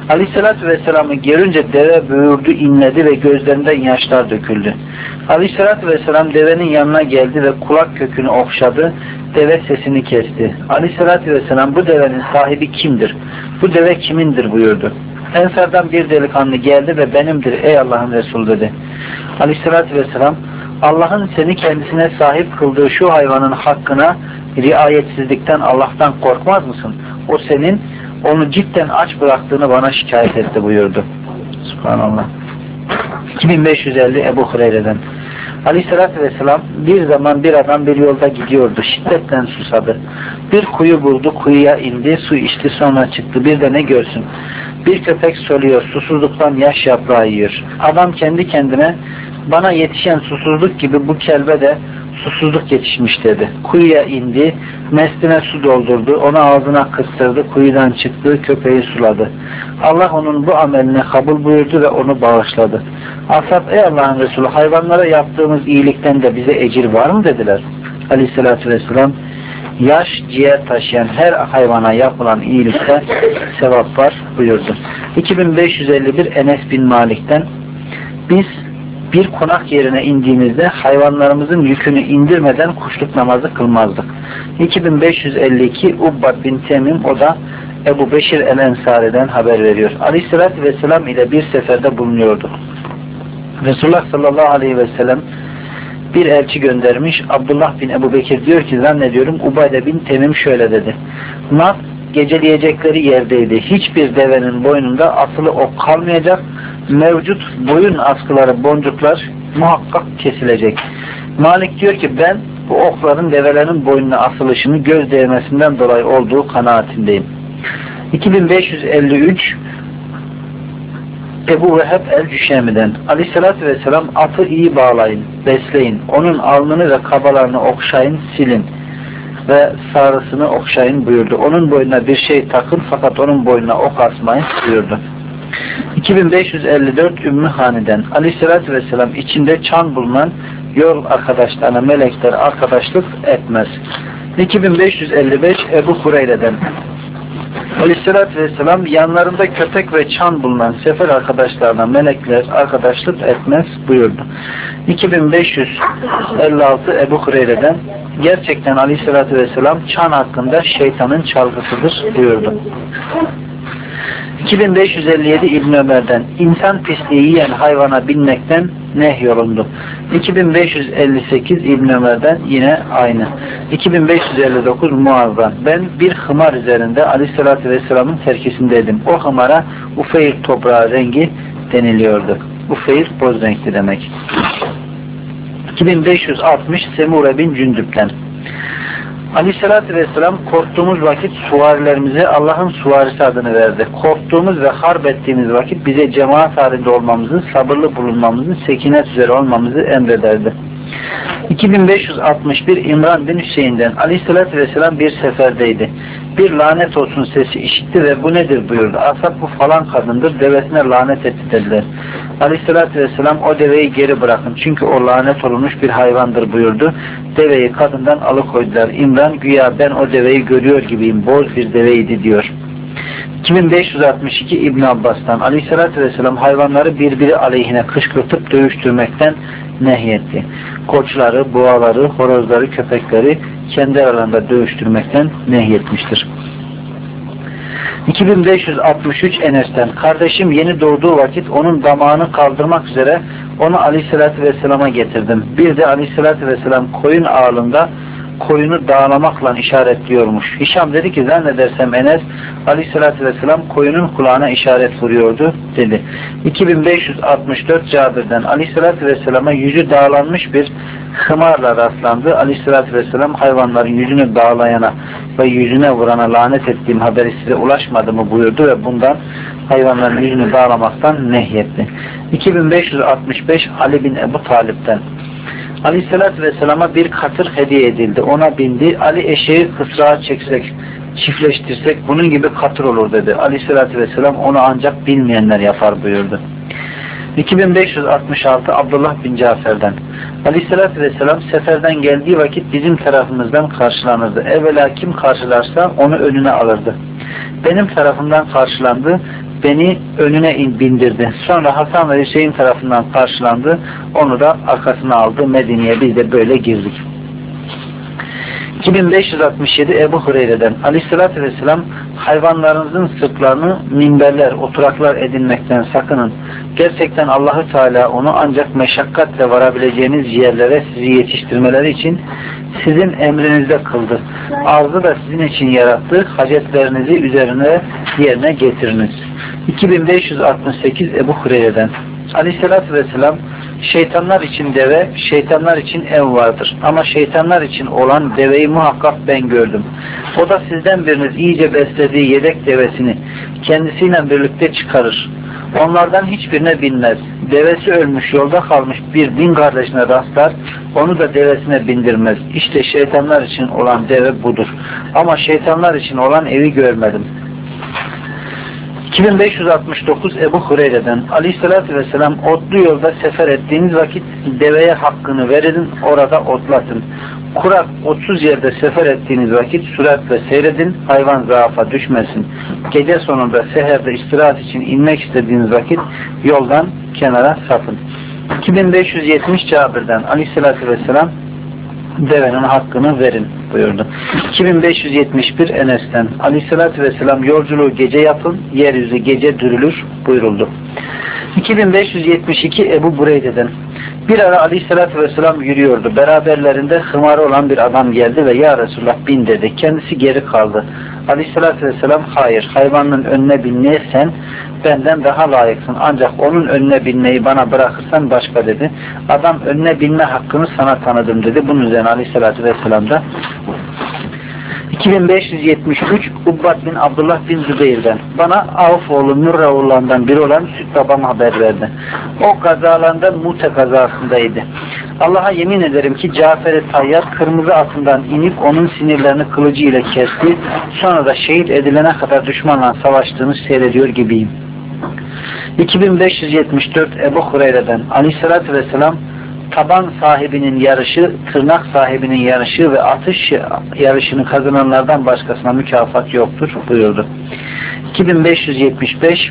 Aleyhissalatü Vesselam'ı görünce deve böğürdü, inledi ve gözlerinden yaşlar döküldü. Aleyhissalatü Vesselam devenin yanına geldi ve kulak kökünü okşadı. Deve sesini kesti. Aleyhissalatü Vesselam bu devenin sahibi kimdir? Bu deve kimindir buyurdu. Ensardan bir delikanlı geldi ve benimdir ey Allah'ın Resulü dedi. Aleyhissalatü Vesselam Allah'ın seni kendisine sahip kıldığı şu hayvanın hakkına riayetsizlikten Allah'tan korkmaz mısın? O senin onu cidden aç bıraktığını bana şikayet etti buyurdu. Subhanallah. iki bin beş yüz elli Ebu Hureyre'den. Aleyhissalatü Vesselam bir zaman bir adam bir yolda gidiyordu. Şiddetle susadı. Bir kuyu buldu, kuyuya indi, su içti, sonra çıktı. Bir de ne görsün? Bir köpek soluyor, susuzluktan yaş yaprağı yiyor. Adam kendi kendine bana yetişen susuzluk gibi bu kelbe de susuzluk yetişmiş dedi. Kuyuya indi, mesline su doldurdu, onu ağzına kıstırdı, kuyudan çıktı, köpeği suladı. Allah onun bu ameline kabul buyurdu ve onu bağışladı. Ashab ey Allah'ın Resulü hayvanlara yaptığımız iyilikten de bize ecir var mı dediler. Aleyhissalatü Vesselam yaş, ciğer taşıyan her hayvana yapılan iyilikte sevap var buyurdu. iki bin beş yüz elli bir Enes bin Malik'ten biz bir konak yerine indiğimizde hayvanlarımızın yükünü indirmeden kuşluk namazı kılmazdık. iki bin beş yüz elli iki Ubbad bin Temim o da Ebu Beşir el-Ensari'den haber veriyor. Aleyhissalatü Vesselam ile bir seferde bulunuyordu. Resulullah sallallahu aleyhi ve sellem bir elçi göndermiş. Abdullah bin Ebu Bekir diyor ki zannediyorum Ubade bin Temim şöyle dedi. Nas geceleyecekleri yerdeydi. Hiçbir devenin boynunda asılı ok kalmayacak. Mevcut boyun askıları, boncuklar muhakkak kesilecek. Malik diyor ki ben bu okların develerin boynuna asılışını göz değmesinden dolayı olduğu kanaatindeyim. iki bin beş yüz elli üç Ebu Veheb el-Cüşemi'den Aleyhissalatü Vesselam atı iyi bağlayın, besleyin, onun alnını ve kabalarını okşayın, silin ve sarısını okşayın buyurdu. Onun boynuna bir şey takın fakat onun boynuna ok asmayın buyurdu. iki bin beş yüz elli dört Ümmü Hani'den Aleyhissalatü Vesselam içinde çan bulunan yol arkadaşlarına melekler arkadaşlık etmez. iki bin beş yüz elli beş Ebu Hureyre'den Aleyhissalatü Vesselam yanlarında köpek ve çan bulunan sefer arkadaşlarına melekler arkadaşlık etmez buyurdu. iki bin beş yüz elli altı Ebu Hureyre'den gerçekten Aleyhissalatü Vesselam çan hakkında şeytanın çalgısıdır buyurdu. iki bin beş yüz elli yedi İbn Ömer'den insan pisliği yiyen hayvana binmekten nehyolundu. iki bin beş yüz elli sekiz İbn Ömer'den yine aynı. iki bin beş yüz elli dokuz Muaz'dan ben bir hımar üzerinde Aleyhisselatü Vesselam'ın terkisindeydim. O hımara ufeyr toprağı rengi deniliyordu. Ufeyr boz renkli demek. iki bin beş yüz altmış Semure bin Cündüp'ten Aleyhissalatü Vesselam korktuğumuz vakit suvarilerimize Allah'ın suvarisi adını verdi. Korktuğumuz ve harp ettiğimiz vakit bize cemaat halinde olmamızı, sabırlı bulunmamızı, sekinet üzere olmamızı emrederdi. iki bin beş yüz altmış bir İmran bin Hüseyin'den Aleyhissalatü Vesselam bir seferdeydi. Bir lanet olsun sesi işitti ve bu nedir buyurdu. Ashab bu falan kadındır, devesine lanet etti dediler. Aleyhissalatü Vesselam o deveyi geri bırakın çünkü o lanet olunmuş bir hayvandır buyurdu. Deveyi kadından alıkoydular. İmran güya ben o deveyi görüyor gibiyim, boz bir deveydi diyor. iki bin beş yüz altmış iki İbn Abbas'tan Aleyhissalatü Vesselam hayvanları birbiri aleyhine kışkırtıp dövüştürmekten nehyetti. Koçları, boğaları, horozları, köpekleri kendi aralarında dövüştürmekten nehyetmiştir. iki bin beş yüz altmış üç Enes'ten kardeşim yeni doğduğu vakit onun damağını kaldırmak üzere onu Aleyhisselatü Vesselam'a getirdim. Bir de Aleyhisselatü Vesselam koyun ağırlığında koyunu dağlamakla işaretliyormuş. Hişam dedi ki zannedersem Enes Aleyhisselatü Vesselam koyunun kulağına işaret vuruyordu dedi. iki bin beş yüz altmış dört Cabir'den Aleyhisselatü Vesselam'a yüzü dağlanmış bir hımarla rastlandı. Aleyhisselatü Vesselam hayvanların yüzünü dağlayana ve yüzüne vurana lanet ettiğim haberi size ulaşmadı mı buyurdu ve bundan hayvanların yüzünü dağlamaktan nehyetti. iki bin beş yüz altmış beş Ali bin Ebu Talip'ten Aleyhisselatü Vesselam'a bir katır hediye edildi. Ona bindi. Ali eşeği kısrağa çeksek, çiftleştirsek bunun gibi katır olur dedi. Aleyhisselatü Vesselam onu ancak bilmeyenler yapar buyurdu. iki bin beş yüz altmış altı Abdullah bin Cafer'den Aleyhisselatü Vesselam seferden geldiği vakit bizim tarafımızdan karşılanırdı. Evvela kim karşılarsa onu önüne alırdı. Benim tarafımdan karşılandı. beni önüne bindirdi. Sonra Hasan ve Hüseyin tarafından karşılandı. Onu da arkasına aldı. Medine'ye biz de böyle girdik. iki bin beş yüz altmış yedi Ebu Hureyre'den Aleyhisselatü Vesselam, hayvanlarınızın sırtlarını minberler, oturaklar edinmekten sakının. Gerçekten Allahu Teala onu ancak meşakkatle varabileceğiniz yerlere sizi yetiştirmeleri için sizin emrinizde kıldı. Arzı da sizin için yarattı. Hacetlerinizi üzerine yerine getiriniz. iki bin beş yüz altmış sekiz Ebu Hureyre'den Aleyhisselatü Vesselam, şeytanlar için deve, şeytanlar için ev vardır. Ama şeytanlar için olan deveyi muhakkak ben gördüm. O da sizden biriniz iyice beslediği yedek devesini kendisiyle birlikte çıkarır. Onlardan hiçbirine binmez. Devesi ölmüş, yolda kalmış bir din kardeşine rastlar, onu da devesine bindirmez. İşte şeytanlar için olan deve budur. Ama şeytanlar için olan evi görmedim. iki bin beş yüz altmış dokuz Ebu Hureyre'den Aleyhisselatü Vesselam, otlu yolda sefer ettiğiniz vakit deveye hakkını verin, orada otlatın. Kurak, otsuz yerde sefer ettiğiniz vakit süratle seyredin, hayvan zaafa düşmesin. Gece sonunda seherde istirahat için inmek istediğiniz vakit yoldan kenara sapın. iki bin beş yüz yetmiş Cabir'den Aleyhisselatü Vesselam, devenin hakkını verin buyurdu. iki bin beş yüz yetmiş bir Enes'ten Aleyhisselatü Vesselam, yolculuğu gece yapın, yeryüzü gece dürülür buyuruldu. iki bin beş yüz yetmiş iki Ebu Bureyde'den bir ara Aleyhisselatü Vesselam yürüyordu. Beraberlerinde hımarı olan bir adam geldi ve ya Resulullah bin dedi. Kendisi geri kaldı. Aleyhisselatü Vesselam, hayır, hayvanın önüne binmeye sen benden daha layıksın. Ancak onun önüne binmeyi bana bırakırsan başka dedi. Adam, önüne binme hakkını sana tanıdım dedi. Bunun üzerine Aleyhisselatü Vesselam da iki bin beş yüz yetmiş üç Ubbad bin Abdullah bin Zübeyir'den bana Avf oğlu Mürre oğullarından biri olan Süt babam haber verdi. O kazalarında Mute kazasındaydı. Allah'a yemin ederim ki Cafer-i Tayyar kırmızı atından inip onun sinirlerini kılıcı ile kesti. Sonra da şehit edilene kadar düşmanla savaştığını seyrediyor gibiyim. iki bin beş yüz yetmiş dört Ebu Hureyre'den Aleyhisselatü Vesselam, taban sahibinin yarışı, tırnak sahibinin yarışı ve atış yarışını kazananlardan başkasına mükafat yoktur buyurdu. iki bin beş yüz yetmiş beş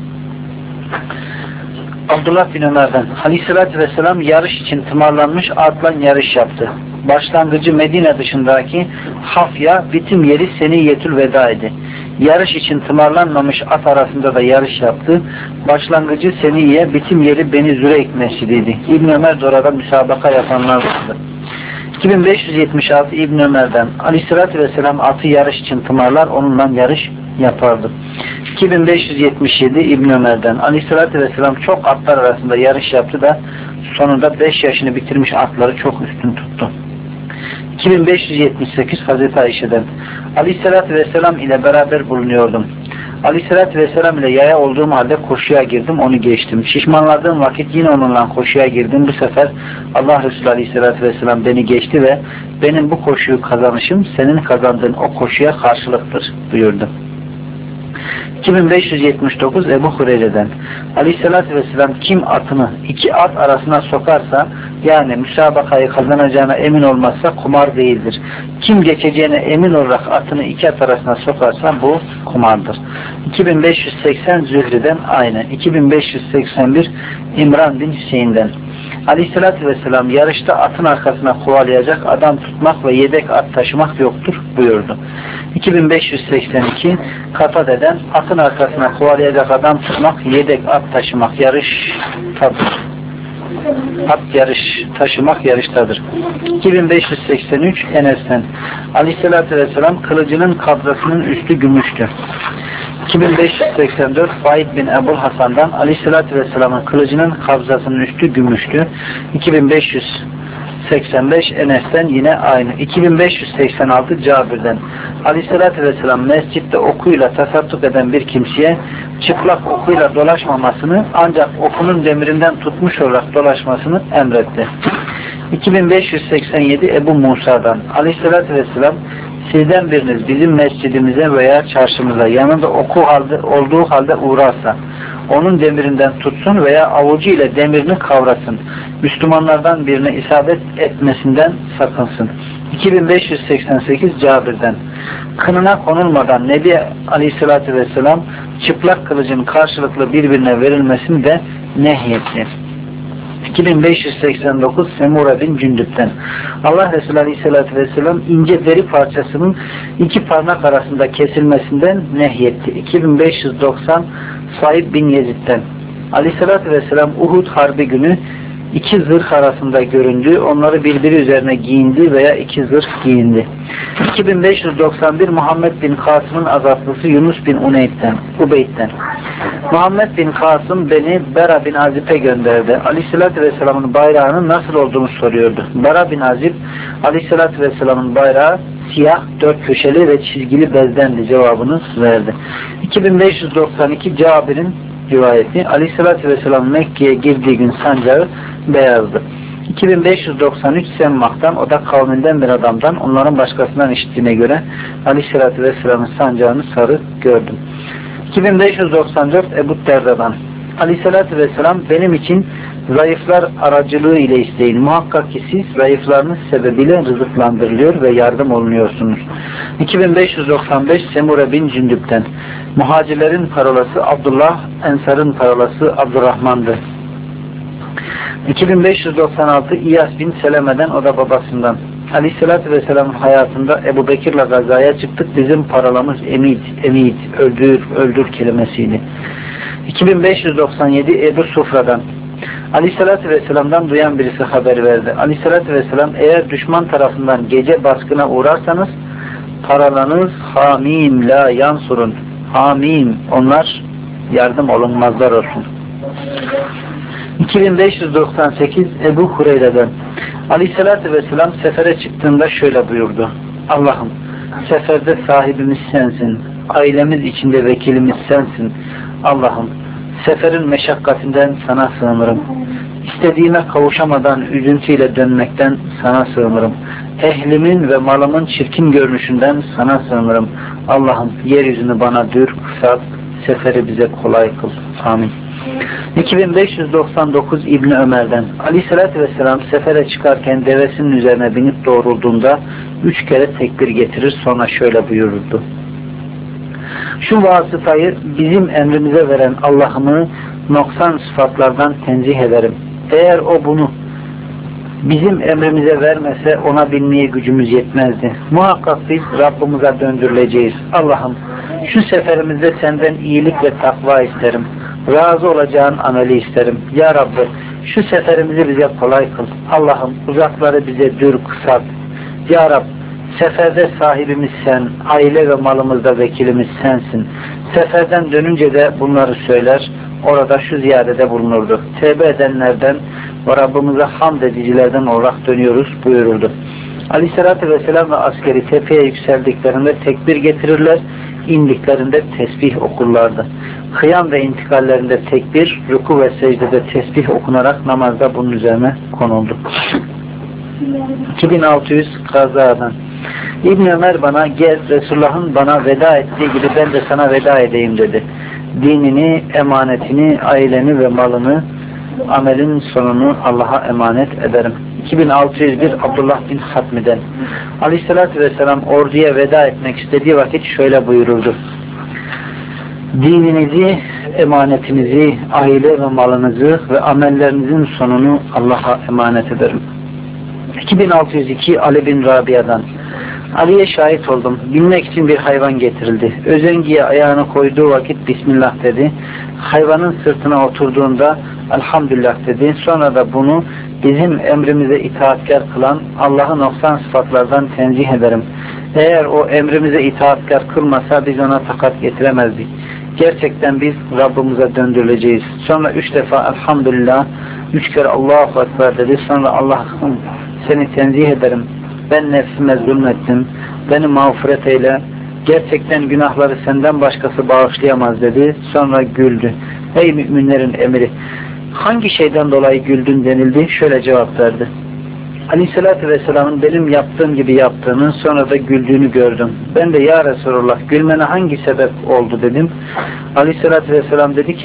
Abdullah bin Ömer'den Aleyhisselatü Vesselam, yarış için tımarlanmış atla yarış yaptı. Başlangıcı Medine dışındaki Hafya, bitim yeri Seniyetül Veda idi. Yarış için tımarlanmamış at arasında da yarış yaptı. Başlangıcı Seniye, bitim yeri Beni Züreyk mescidiydi. İbn Ömer de orada müsabaka yapanlar vardı. iki bin beş yüz yetmiş altı İbn Ömer'den Aleyhisselatü Vesselam, atı yarış için tımarlar, onunla yarış yapardı. iki bin beş yüz yetmiş yedi İbn Ömer'den Aleyhisselatü Vesselam, çok atlar arasında yarış yaptı da sonunda beş yaşını bitirmiş atları çok üstün tuttu. iki bin beş yüz yetmiş sekiz Hazreti Ayşe'den Aleyhisselatü Vesselam ile beraber bulunuyordum. Aleyhisselatü Vesselam ile yaya olduğum halde koşuya girdim, onu geçtim. Şişmanladığım vakit yine onunla koşuya girdim. Bu sefer Allah Resulü Aleyhisselatü Vesselam beni geçti ve benim bu koşuyu kazanışım senin kazandığın o koşuya karşılıktır buyurdu. iki bin beş yüz yetmiş dokuz Ebu Hureyre'den Aleyhisselatü Vesselam, kim atını iki at arasına sokarsa, yani müsabakayı kazanacağına emin olmazsa kumar değildir. Kim geçeceğine emin olarak atını iki at arasına sokarsa bu kumardır. iki bin beş yüz seksen Zühri'den aynı. iki bin beş yüz seksen bir İmran bin Hüseyin'den Aleyhisselatü Vesselam, yarışta atın arkasına kovalayacak adam tutmak ve yedek at taşımak yoktur buyurdu. iki bin beş yüz seksen iki Katade'den atın arkasına kovalayacak adam tutmak, yedek at taşımak yarıştadır. At yarış taşımak yarıştadır. iki bin beş yüz seksen üç Enes'ten Aleyhisselatü Vesselam, kılıcının kabzasının üstü gümüştü. iki bin beş yüz seksen dört Faid bin Ebu Hasan'dan Aleyhisselatü Vesselam'ın kılıcının kabzasının üstü gümüştü. iki bin beş yüz seksen beş Enes'ten yine aynı. iki bin beş yüz seksen altı Cabir'den Aleyhisselatü Vesselam, mescitte okuyla tasadduk eden bir kimseye çıplak okuyla dolaşmamasını, ancak okunun demirinden tutmuş olarak dolaşmasını emretti. iki bin beş yüz seksen yedi Ebu Musa'dan Aleyhisselatü Vesselam, sizden biriniz bizim mescidimize veya çarşımıza yanında oku halde, olduğu halde uğrarsa, onun demirinden tutsun veya avucu ile demirini kavrasın. Müslümanlardan birine isabet etmesinden sakınsın. iki bin beş yüz seksen sekiz Cabir'den. Kınına konulmadan Nebi Aleyhisselatü Vesselam çıplak kılıcın karşılıklı birbirine verilmesini de nehyetti. iki bin beş yüz seksen dokuz Semura bin Cündüp'ten. Allah Resulü Aleyhisselatü Vesselam ince deri parçasının iki parmak arasında kesilmesinden nehyetti. iki bin beş yüz doksan Said bin Yezid'den. Aleyhisselatü Vesselam Uhud Harbi günü iki zırh arasında göründü. Onları birbiri üzerine giyindi veya iki zırh giyindi. iki bin beş yüz doksan bir Muhammed bin Kasım'ın azatlısı Yunus bin Uneyd'den, Ubeyd'den. Muhammed bin Kasım beni Bera bin Azib'e gönderdi. Aleyhisselatü Vesselam'ın bayrağının nasıl olduğunu soruyordu. Bera bin Azib, Aleyhisselatü Vesselam'ın bayrağı siyah, dört köşeli ve çizgili bezdendi cevabını verdi. iki bin beş yüz doksan iki Cabir'in rivayeti. Aleyhisselatü Vesselam Mekke'ye girdiği gün sancağı beyazdı. iki bin beş yüz doksan üç Semmah'tan, o da kavminden bir adamdan, onların başkasından işittiğine göre Aleyhisselatü Vesselam'ın sancağını sarı gördüm. iki bin beş yüz doksan dört Ebu Derda'dan. Aleyhisselatü Vesselam benim için zayıflar aracılığı ile isteyin. Muhakkak ki siz zayıflarınız sebebiyle rızıklandırılıyor ve yardım olunuyorsunuz. iki bin beş yüz doksan beş Semura bin Cündüp'ten. Muhacirlerin parolası Abdullah, Ensar'ın parolası Abdurrahman'dı. iki bin beş yüz doksan altı İyas bin Seleme'den, o da babasından. Aleyhisselatü Vesselam'ın hayatında Ebu Bekir'le gazaya çıktık. Bizim paralamız emid, emid, öldür, öldür kelimesiydi. iki bin beş yüz doksan yedi Ebu Sufra'dan. Aleyhisselatü Vesselam'dan duyan birisi haber verdi. Aleyhisselatü Vesselam eğer düşman tarafından gece baskına uğrarsanız paralanız hamim la yansurun. Hamim, onlar yardım olunmazlar olsun. iki bin beş yüz doksan sekiz Ebu Hureyre'den. Aleyhisselatü Vesselam sefere çıktığında şöyle buyurdu. Allah'ım, seferde sahibimiz sensin. Ailemiz içinde vekilimiz sensin. Allah'ım, seferin meşakkatinden sana sığınırım. İstediğime kavuşamadan üzüntüyle dönmekten sana sığınırım. Ehlimin ve malımın çirkin görünüşünden sana sığınırım. Allah'ım, yeryüzünü bana dür, kısalt, seferi bize kolay kıl. Amin. iki bin beş yüz doksan dokuz İbni Ömer'den. Aleyhisselatü Vesselam sefere çıkarken devesinin üzerine binip doğrulduğunda üç kere tekbir getirir, sonra şöyle buyururdu. Şu vasıtayı bizim emrimize veren Allah'ımı noksan sıfatlardan tenzih ederim. Eğer o bunu bizim emrimize vermese ona bilmeye gücümüz yetmezdi. Muhakkak biz Rabbimize döndürüleceğiz. Allah'ım, şu seferimizde senden iyilik ve takva isterim. Razı olacağın ameli isterim. Ya Rabbi, şu seferimizi bize kolay kıl. Allah'ım, uzakları bize dür, kısalt. Ya Rabbi, seferde sahibimiz sen, aile ve malımızda vekilimiz sensin. Seferden dönünce de bunları söyler, orada şu ziyadede bulunurdu. Tevbe edenlerden ve Rabbimize hamd edicilerden olarak dönüyoruz buyururdu. Aleyhisselatü Vesselam ve askeri tepeye yükseldiklerinde tekbir getirirler, indiklerinde tesbih okurlardı. Kıyam ve intikallerinde tekbir, ruku ve secdede tesbih okunarak namazda bunun üzerine konuldu. iki bin altı yüz Kaza'dan. İbn Ömer bana gel, Resulullah'ın bana veda ettiği gibi ben de sana veda edeyim dedi. Dinini, emanetini, aileni ve malını, amelin sonunu Allah'a emanet ederim. iki bin altı yüz bir Abdullah bin Hatmi'den. Aleyhisselatü Vesselam orduya veda etmek istediği vakit şöyle buyururdu. Dininizi, emanetinizi, aile ve malınızı ve amellerinizin sonunu Allah'a emanet ederim. iki bin altı yüz iki Ali bin Rabia'dan. Ali'ye şahit oldum. Binmek için bir hayvan getirildi. Özengiye ayağını koyduğu vakit Bismillah dedi. Hayvanın sırtına oturduğunda Elhamdülillah dedi. Sonra da bunu bizim emrimize itaatkar kılan Allah'ı noksan sıfatlardan tenzih ederim. Eğer o emrimize itaatkar kılmasa biz ona takat getiremezdik. Gerçekten biz Rabbimize döndürüleceğiz. Sonra üç defa Elhamdülillah, üç kere Allahu Ekber dedi. Sonra Allah'ım seni tenzih ederim. Ben nefsime zulmettim. Beni mağfiret eyle. Gerçekten günahları senden başkası bağışlayamaz dedi. Sonra güldü. Ey müminlerin emiri, hangi şeyden dolayı güldün denildi. Şöyle cevap verdi. Aleyhissalatü Vesselam'ın benim yaptığım gibi yaptığını, sonra da güldüğünü gördüm. Ben de ya Resulullah gülmene hangi sebep oldu dedim. Aleyhissalatü Vesselam dedi ki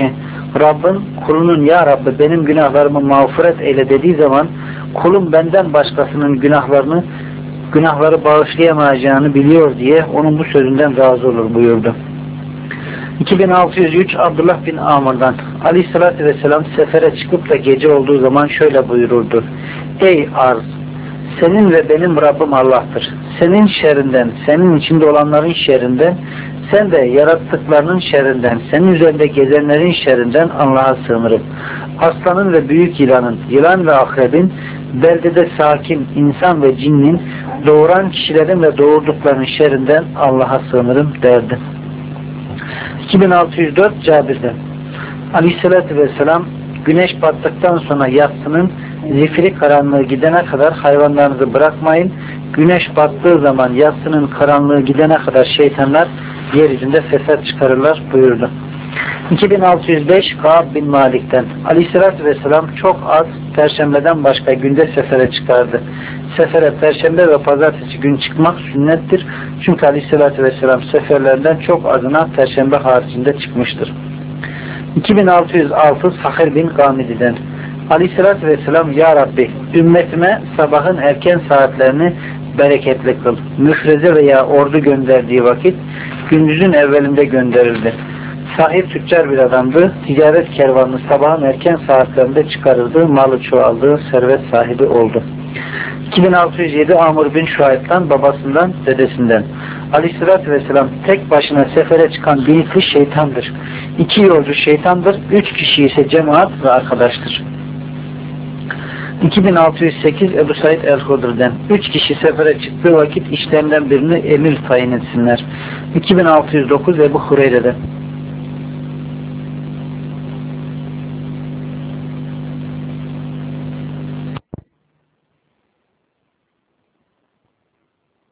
Rabbin kulunun ya Rabbi benim günahlarımı mağfiret eyle dediği zaman kulum benden başkasının günahlarını günahları bağışlayamayacağını biliyor diye onun bu sözünden razı olur buyurdu. iki bin altı yüz üç Abdullah bin Amr'dan Aleyhisselatü Vesselam sefere çıkıp da gece olduğu zaman şöyle buyururdu. Ey arz! Senin ve benim Rabbim Allah'tır. Senin şerrinden, senin içinde olanların şerrinden, sen de yarattıklarının şerrinden, senin üzerinde gezenlerin şerrinden Allah'a sığınırım. Aslanın ve büyük yılanın, yılan ve akrebin, beldede sakin insan ve cinnin, doğuran kişilerin ve doğurduklarının şerrinden Allah'a sığınırım derdi. iki bin altı yüz dört Cabir'den Aleyhisselatü Vesselam güneş battıktan sonra yatsının zifiri karanlığı gidene kadar hayvanlarınızı bırakmayın. Güneş battığı zaman yatsının karanlığı gidene kadar şeytanlar yeryüzünde fesat çıkarırlar buyurdu. iki bin altı yüz beş Kâb bin Malik'ten Aleyhisselatü Vesselam çok az perşembeden başka günde sefere çıkardı. Sefere perşembe ve pazartesi gün çıkmak sünnettir. Çünkü Aleyhisselatü Vesselam seferlerden çok azına perşembe haricinde çıkmıştır. iki bin altı yüz altı Sahir bin Gamidi'den Aleyhisselatü Vesselam ya Rabbi ümmetime sabahın erken saatlerini bereketli kıl. Müfreze veya ordu gönderdiği vakit gündüzün evvelinde gönderildi. Sahip tüccar bir adamdı. Ticaret kervanını sabahın erken saatlerinde çıkarırdı. Malı çoğaldı. Servet sahibi oldu. iki bin altı yüz yedi Amr bin Şuayb'dan babasından dedesinden Aleyhisselatü Vesselam tek başına sefere çıkan bir kişi şeytandır. İki yolcu şeytandır. Üç kişi ise cemaat ve arkadaştır. iki bin altı yüz sekiz Ebu Said el-Hudri'den üç kişi sefere çıktığı vakit işlerinden birini emir tayin etsinler. iki bin altı yüz dokuz Ebu Hureyre'den